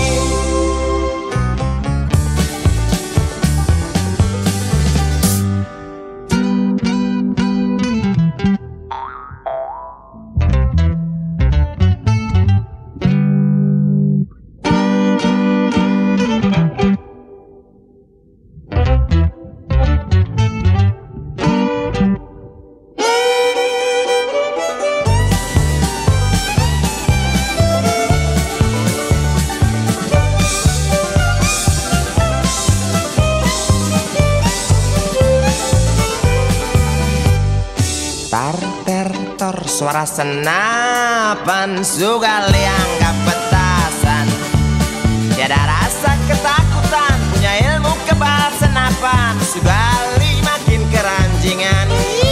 Speaker 2: Tar-ter-tor suara senapan, Sugali anggap petasan. Tiada rasa ketakutan, punya ilmu kebal senapan. Sugali makin keranjingan.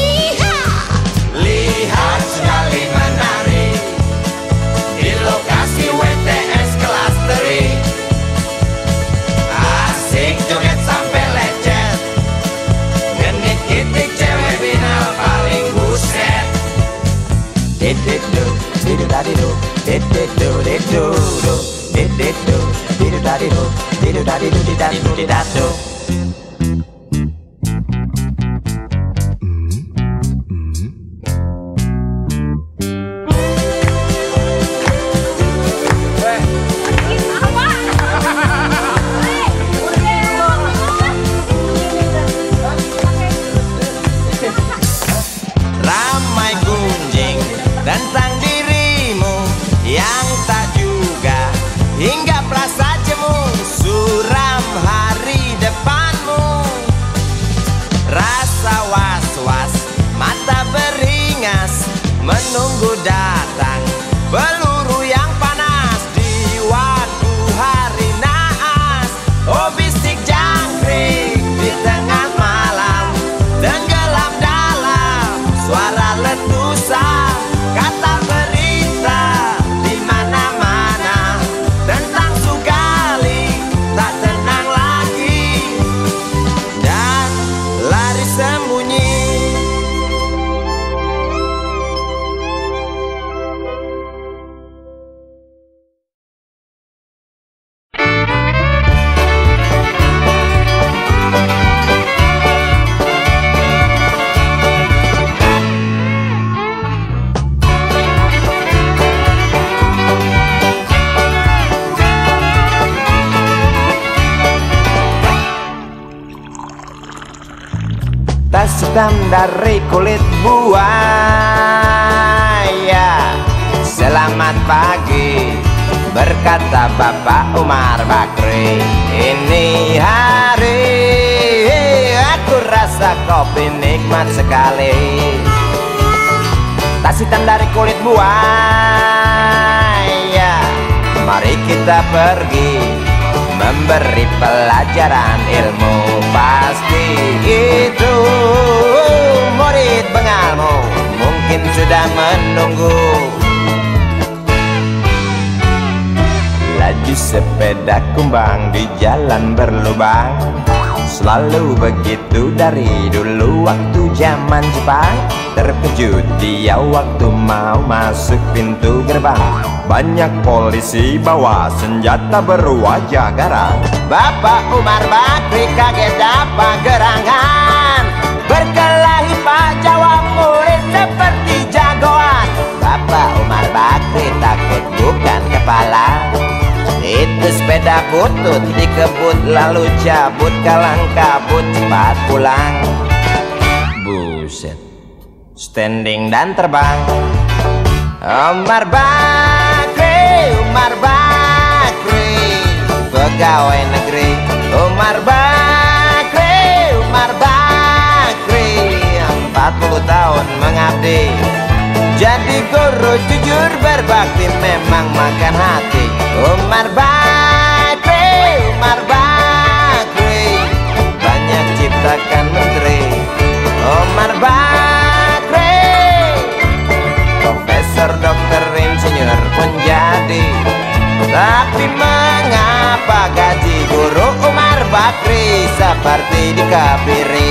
Speaker 5: Lihat Sugali menari di lokasi W T S kelas teri. Asik joget sampai lecet, genit kitik cewek binal paling buset.
Speaker 2: Dididu, didu-dadidu, dididu, didu-du, dididu, didu-dadidu, didu-dadidu, didadidu, didadu. Ramai gunjing tentang dirimu yang tak juga hingga perasa jemu. Suram hari depanmu. Rasa was-was, mata beringas, menunggu datang peluru yang panas di waktu hari naas. Oh bisik jangkrik di tengah malam, tenggelam dalam suara letusan. Kata berita di mana-mana tentang Sugali tak tenang lagi dan lari sembunyi. Tas hitam dari kulit buaya. Selamat pagi, berkata Bapak Umar Bakri. Ini hari aku rasa kopi nikmat sekali. Tas hitam dari kulit buaya, mari kita pergi memberi pelajaran ilmu. Pasti itu murid bengalmu mungkin sudah menunggu. Laju sepeda kumbang di jalan berlubang, selalu begitu dari dulu waktu zaman Jepang. Terkejut dia waktu mau masuk pintu gerbang, banyak polisi bawa senjata berwajah garang. Bapak Umar Bakri kaget apa gerangan, berkelahi Pak jawab murid seperti jagoan. Bapak Umar Bakri takut bukan kepala, itu sepeda butut dikebut lalu cabut kalang kabut cepat pulang. Buset, standing dan terbang. Umar Bakri, Umar Bakri, pegawai negeri. Umar Bakri, Umar Bakri, empat puluh tahun mengabdi jadi guru guru jujur berbakti memang makan hati. Umar Bakri, Umar Bakri, banyak ciptakan menteri. Umar Bakri, profesor, dokter, insinyur pun jadi. Tapi mengapa gaji guru Umar Bakri seperti dikebiri?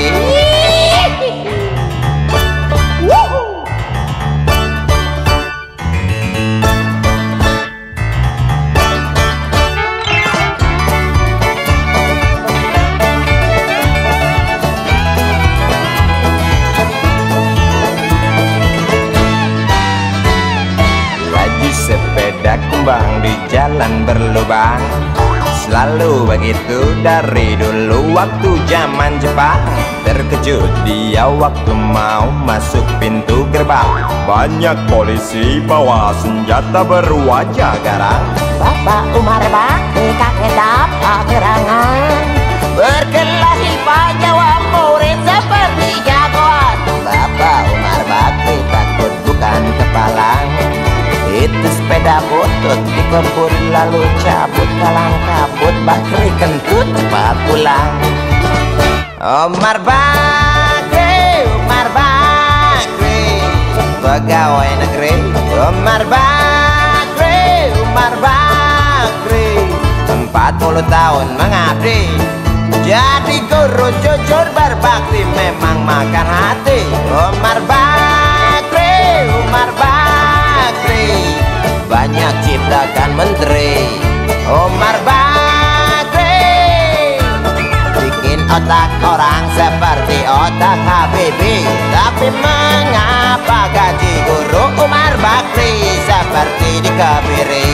Speaker 2: Sepeda kumbang di jalan berlubang, selalu begitu dari dulu waktu zaman Jepang. Terkejut dia waktu mau masuk pintu gerbang, banyak polisi bawa senjata berwajah garang.
Speaker 8: Bapak Umar Bakri kakek dapat gerangan,
Speaker 2: Berkelahi Pak jawab murid seperti jagoan. Bapak Umar Bakri takut bukan kepalang, itu sepeda butut dikebur lalu cabut kalang kabut. Bakri kentut cepat pulang. Umar Bakri, Umar Bakri, pegawai negeri. Umar Bakri, Umar Bakri, empat puluh tahun mengabdi. Jadi guru jujur berbakti memang makan hati. Umar Bakri, Umar Bakri, banyak ciptakan menteri. Umar Bakri, bikin otak orang seperti otak Habibie. Tapi mengapa gaji guru Umar Bakri seperti dikebiri?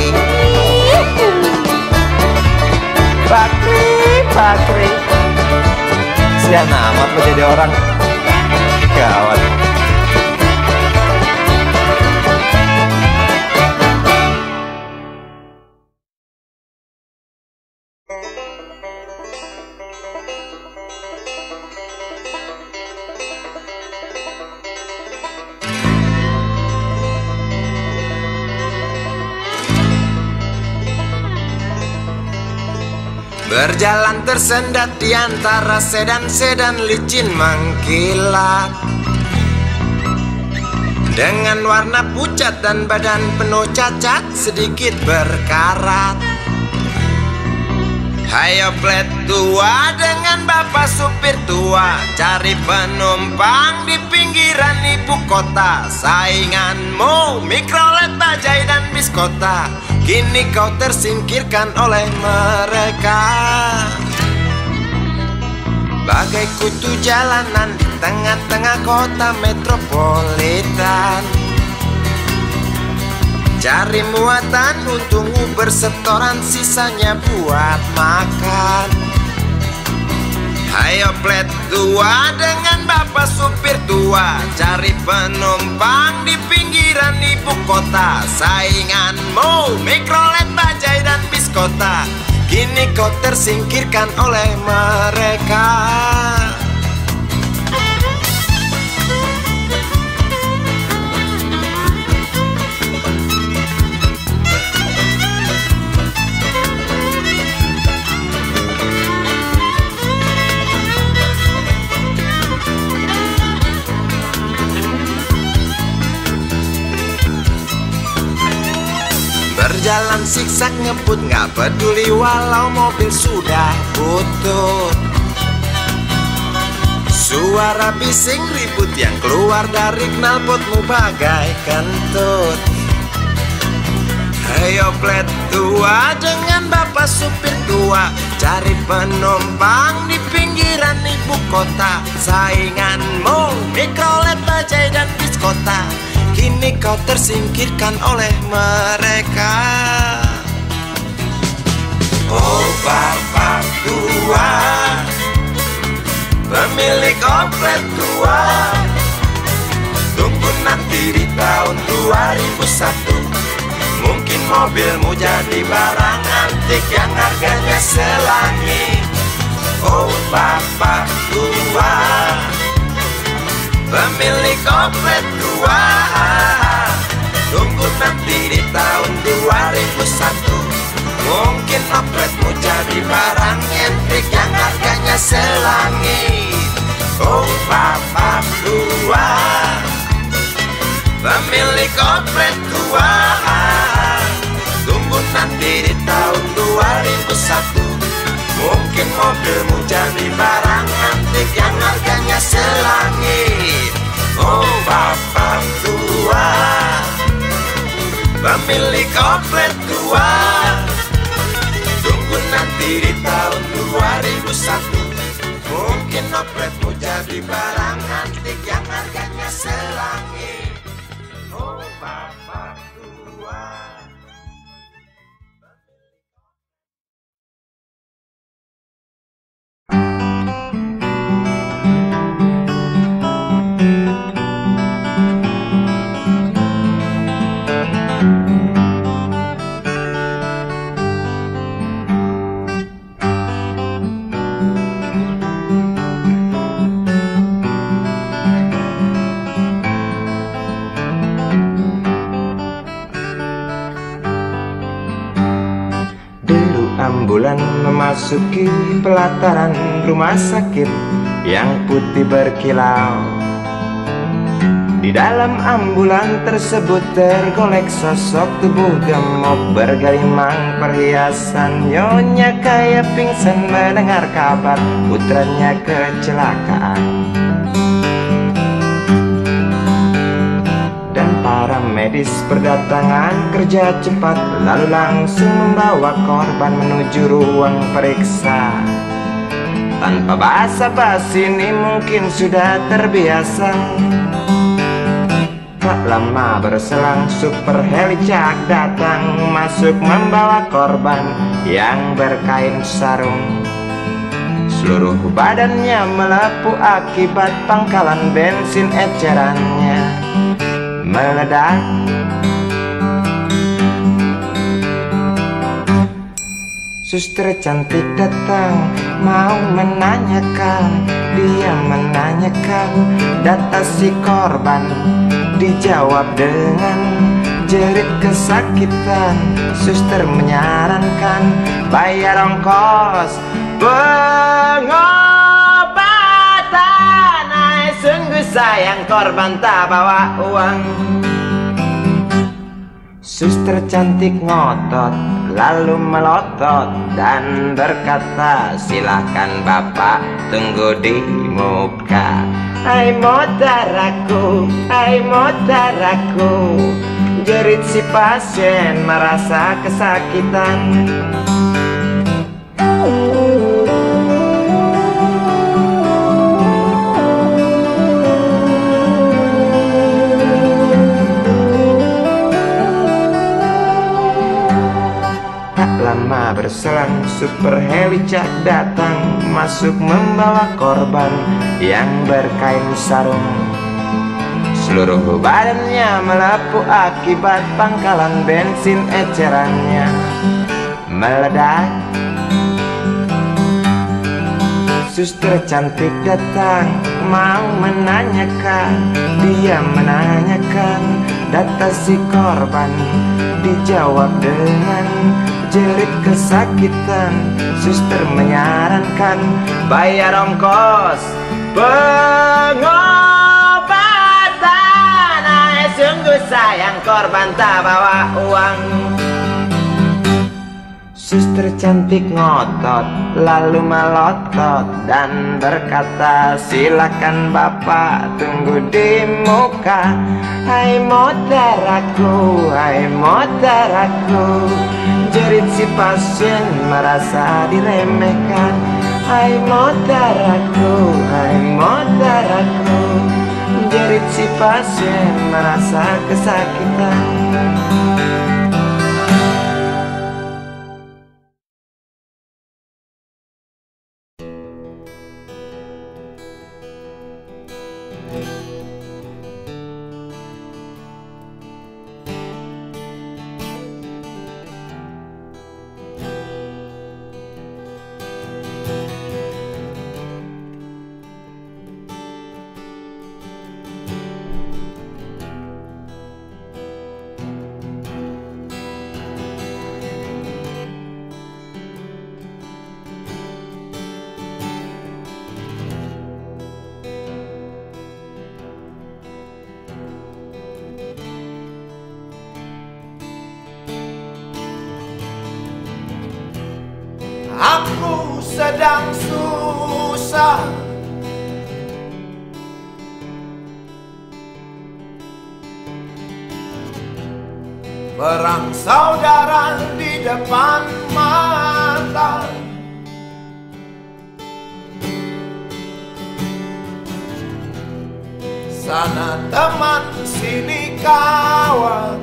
Speaker 2: Bakri, Bakri, sian amat lo jadi orang. Gawat. Berjalan tersendat di antara sedan-sedan licin mengkilat, dengan warna pucat dan badan penuh cacat sedikit berkarat. Hayo plet tua dengan bapak supir tua, cari penumpang di pinggiran ibu kota. Sainganmu Mikrolet, Bajaj dan Biskota, kini kau tersingkirkan oleh mereka. Bagai kutu jalanan di tengah-tengah kota metropolitan, cari muatan untungmu bersetoran, sisanya buat makan. Hayo plet tua dengan bapak supir tua, cari penumpang di pinggiran ibu kota. Sainganmu Mikrolet, Bajaj dan Biskota, kini kau tersingkirkan oleh mereka. Berjalan siksak ngebut, gak peduli walau mobil sudah butut. Suara bising ribut yang keluar dari knalpotmu bagai kentut. Hayo plet tua dengan bapak supir tua, cari penumpang di pinggiran ibu kota. Sainganmu Mikrolet, Bajaj dan Biskota, kini kau tersingkirkan oleh mereka. Oh bapak tua, pemilik oplet tua, tunggu nanti di tahun dua ribu satu, mungkin mobilmu jadi barang antik yang harganya selangit. Oh bapak tua, pemilik oplet tua, tunggu
Speaker 1: opletmu jadi barang nyentrik yang harganya selangit. Oh bapak tua, pemilik oplet tua, tunggu nanti di tahun dua ribu satu. Mungkin mobilmu jadi barang antik yang harganya selangit. Oh bapak tua, pemilik oplet tua, tunggu nanti di tahun dua ribu satu. Mungkin opletmu jadi barang antik yang harganya selangit. Oh bapak tua.
Speaker 2: Ambulan memasuki pelataran rumah sakit yang putih berkilau. Di dalam ambulan tersebut tergolek sosok tubuh gemuk bergelimang perhiasan. Nyonya kaya pingsan mendengar kabar putranya kecelakaan. Para medis berdatangan kerja cepat, lalu langsung membawa korban menuju ruang periksa. Tanpa basa-basi ini mungkin sudah terbiasa. Tak lama berselang super helicak datang, masuk membawa korban yang berkain sarung. Seluruh badannya melepuh akibat pangkalan bensin ecerannya meledak. Suster cantik datang mau menanyakan, dia menanyakan data si korban. Dijawab dengan jerit kesakitan. Suster menyarankan bayar ongkos pengobatan. Ay, sungguh sayang korban tak bawa uang. Suster cantik ngotot lalu melotot dan berkata, silakan bapak tunggu di muka. Hai motaraku, hai motaraku, jerit si pasien merasa kesakitan. Lama berselang super helicak datang, masuk membawa korban yang berkain sarung. Seluruh badannya melepuh akibat pangkalan bensin ecerannya meledak. Suster cantik datang mau menanyakan, dia menanyakan data si korban. Dijawab dengan jerit kesakitan. Suster menyarankan bayar ongkos pengobatan. Ay, sungguh sayang korban tak bawa uang. Suster cantik ngotot lalu melotot dan berkata, silakan bapak tunggu di muka. Hai motaraku, hai motaraku, jerit si pasien merasa diremehkan. Hai motaraku, hai motaraku, jerit si pasien merasa kesakitan.
Speaker 1: aku sedang susah. Perang saudara di depan mata, sana teman sini kawan.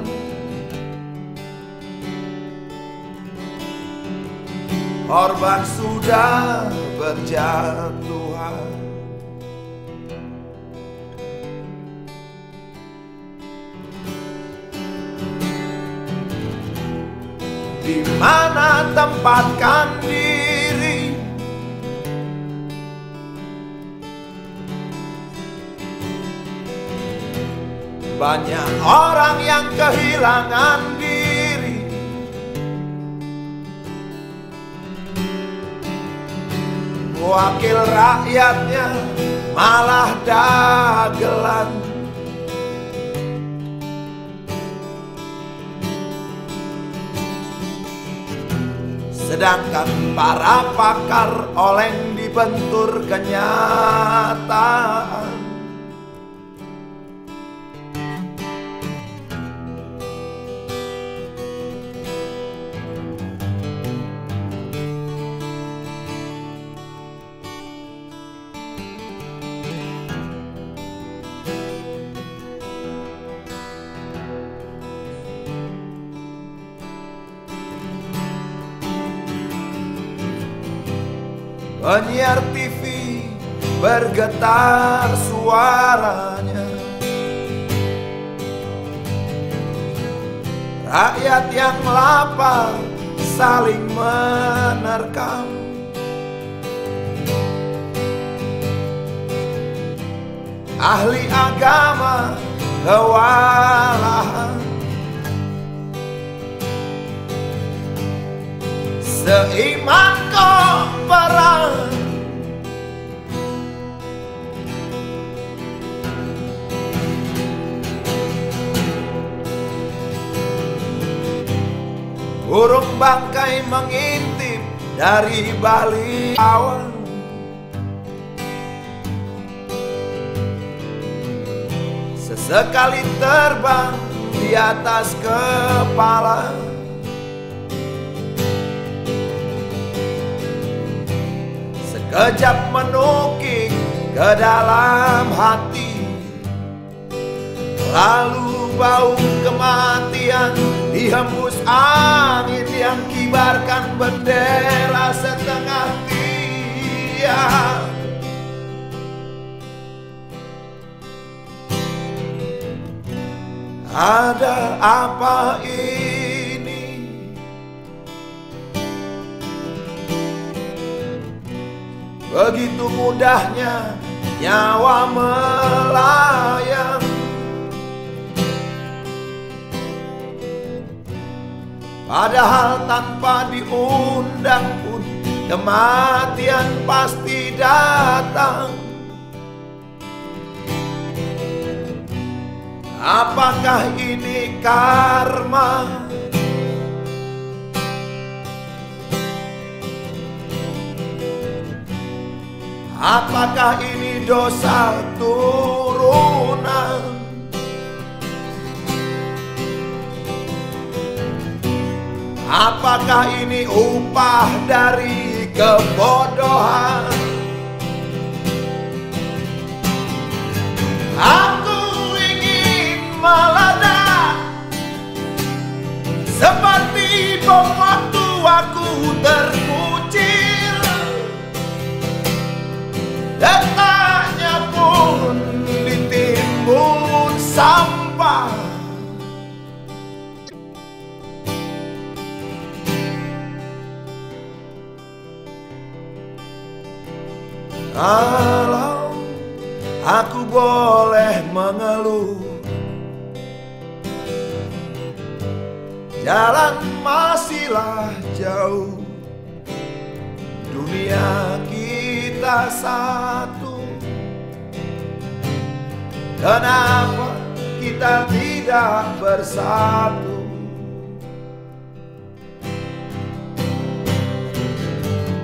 Speaker 1: Korban sudah berjatuhan. Di mana tempatkan diri? Banyak orang yang kehilangan diri. Wakil rakyatnya malah dagelan. Sedangkan para pakar oleng dibentur kenyataan. Penyiar T V bergetar suaranya. Rakyat yang lapar saling menerkam. Ahli agama kewalahan. Seiman kok perang, burung bangkai mengintip dari balik awan. Sesekali terbang di atas kepala. Sekejap menukik ke dalam hati. Lalu bau kematian dihembus angin yang kibarkan bendera setengah tiang. Ada apa ini? Begitu mudahnya nyawa melayang. Padahal tanpa diundang pun kematian pasti datang. Apakah ini karma? Apakah ini dosa turunan? Apakah ini upah dari kebodohan? Aku ingin meledak seperti bom waktu aku terkucil. Detaknya pun ditimbun sampah. Kalau aku boleh mengeluh, jalan masihlah jauh. Dunia kita satu. Kenapa kita tidak bersatu?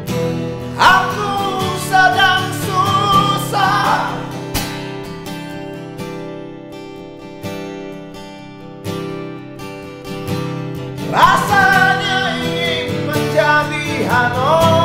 Speaker 1: Hanoi.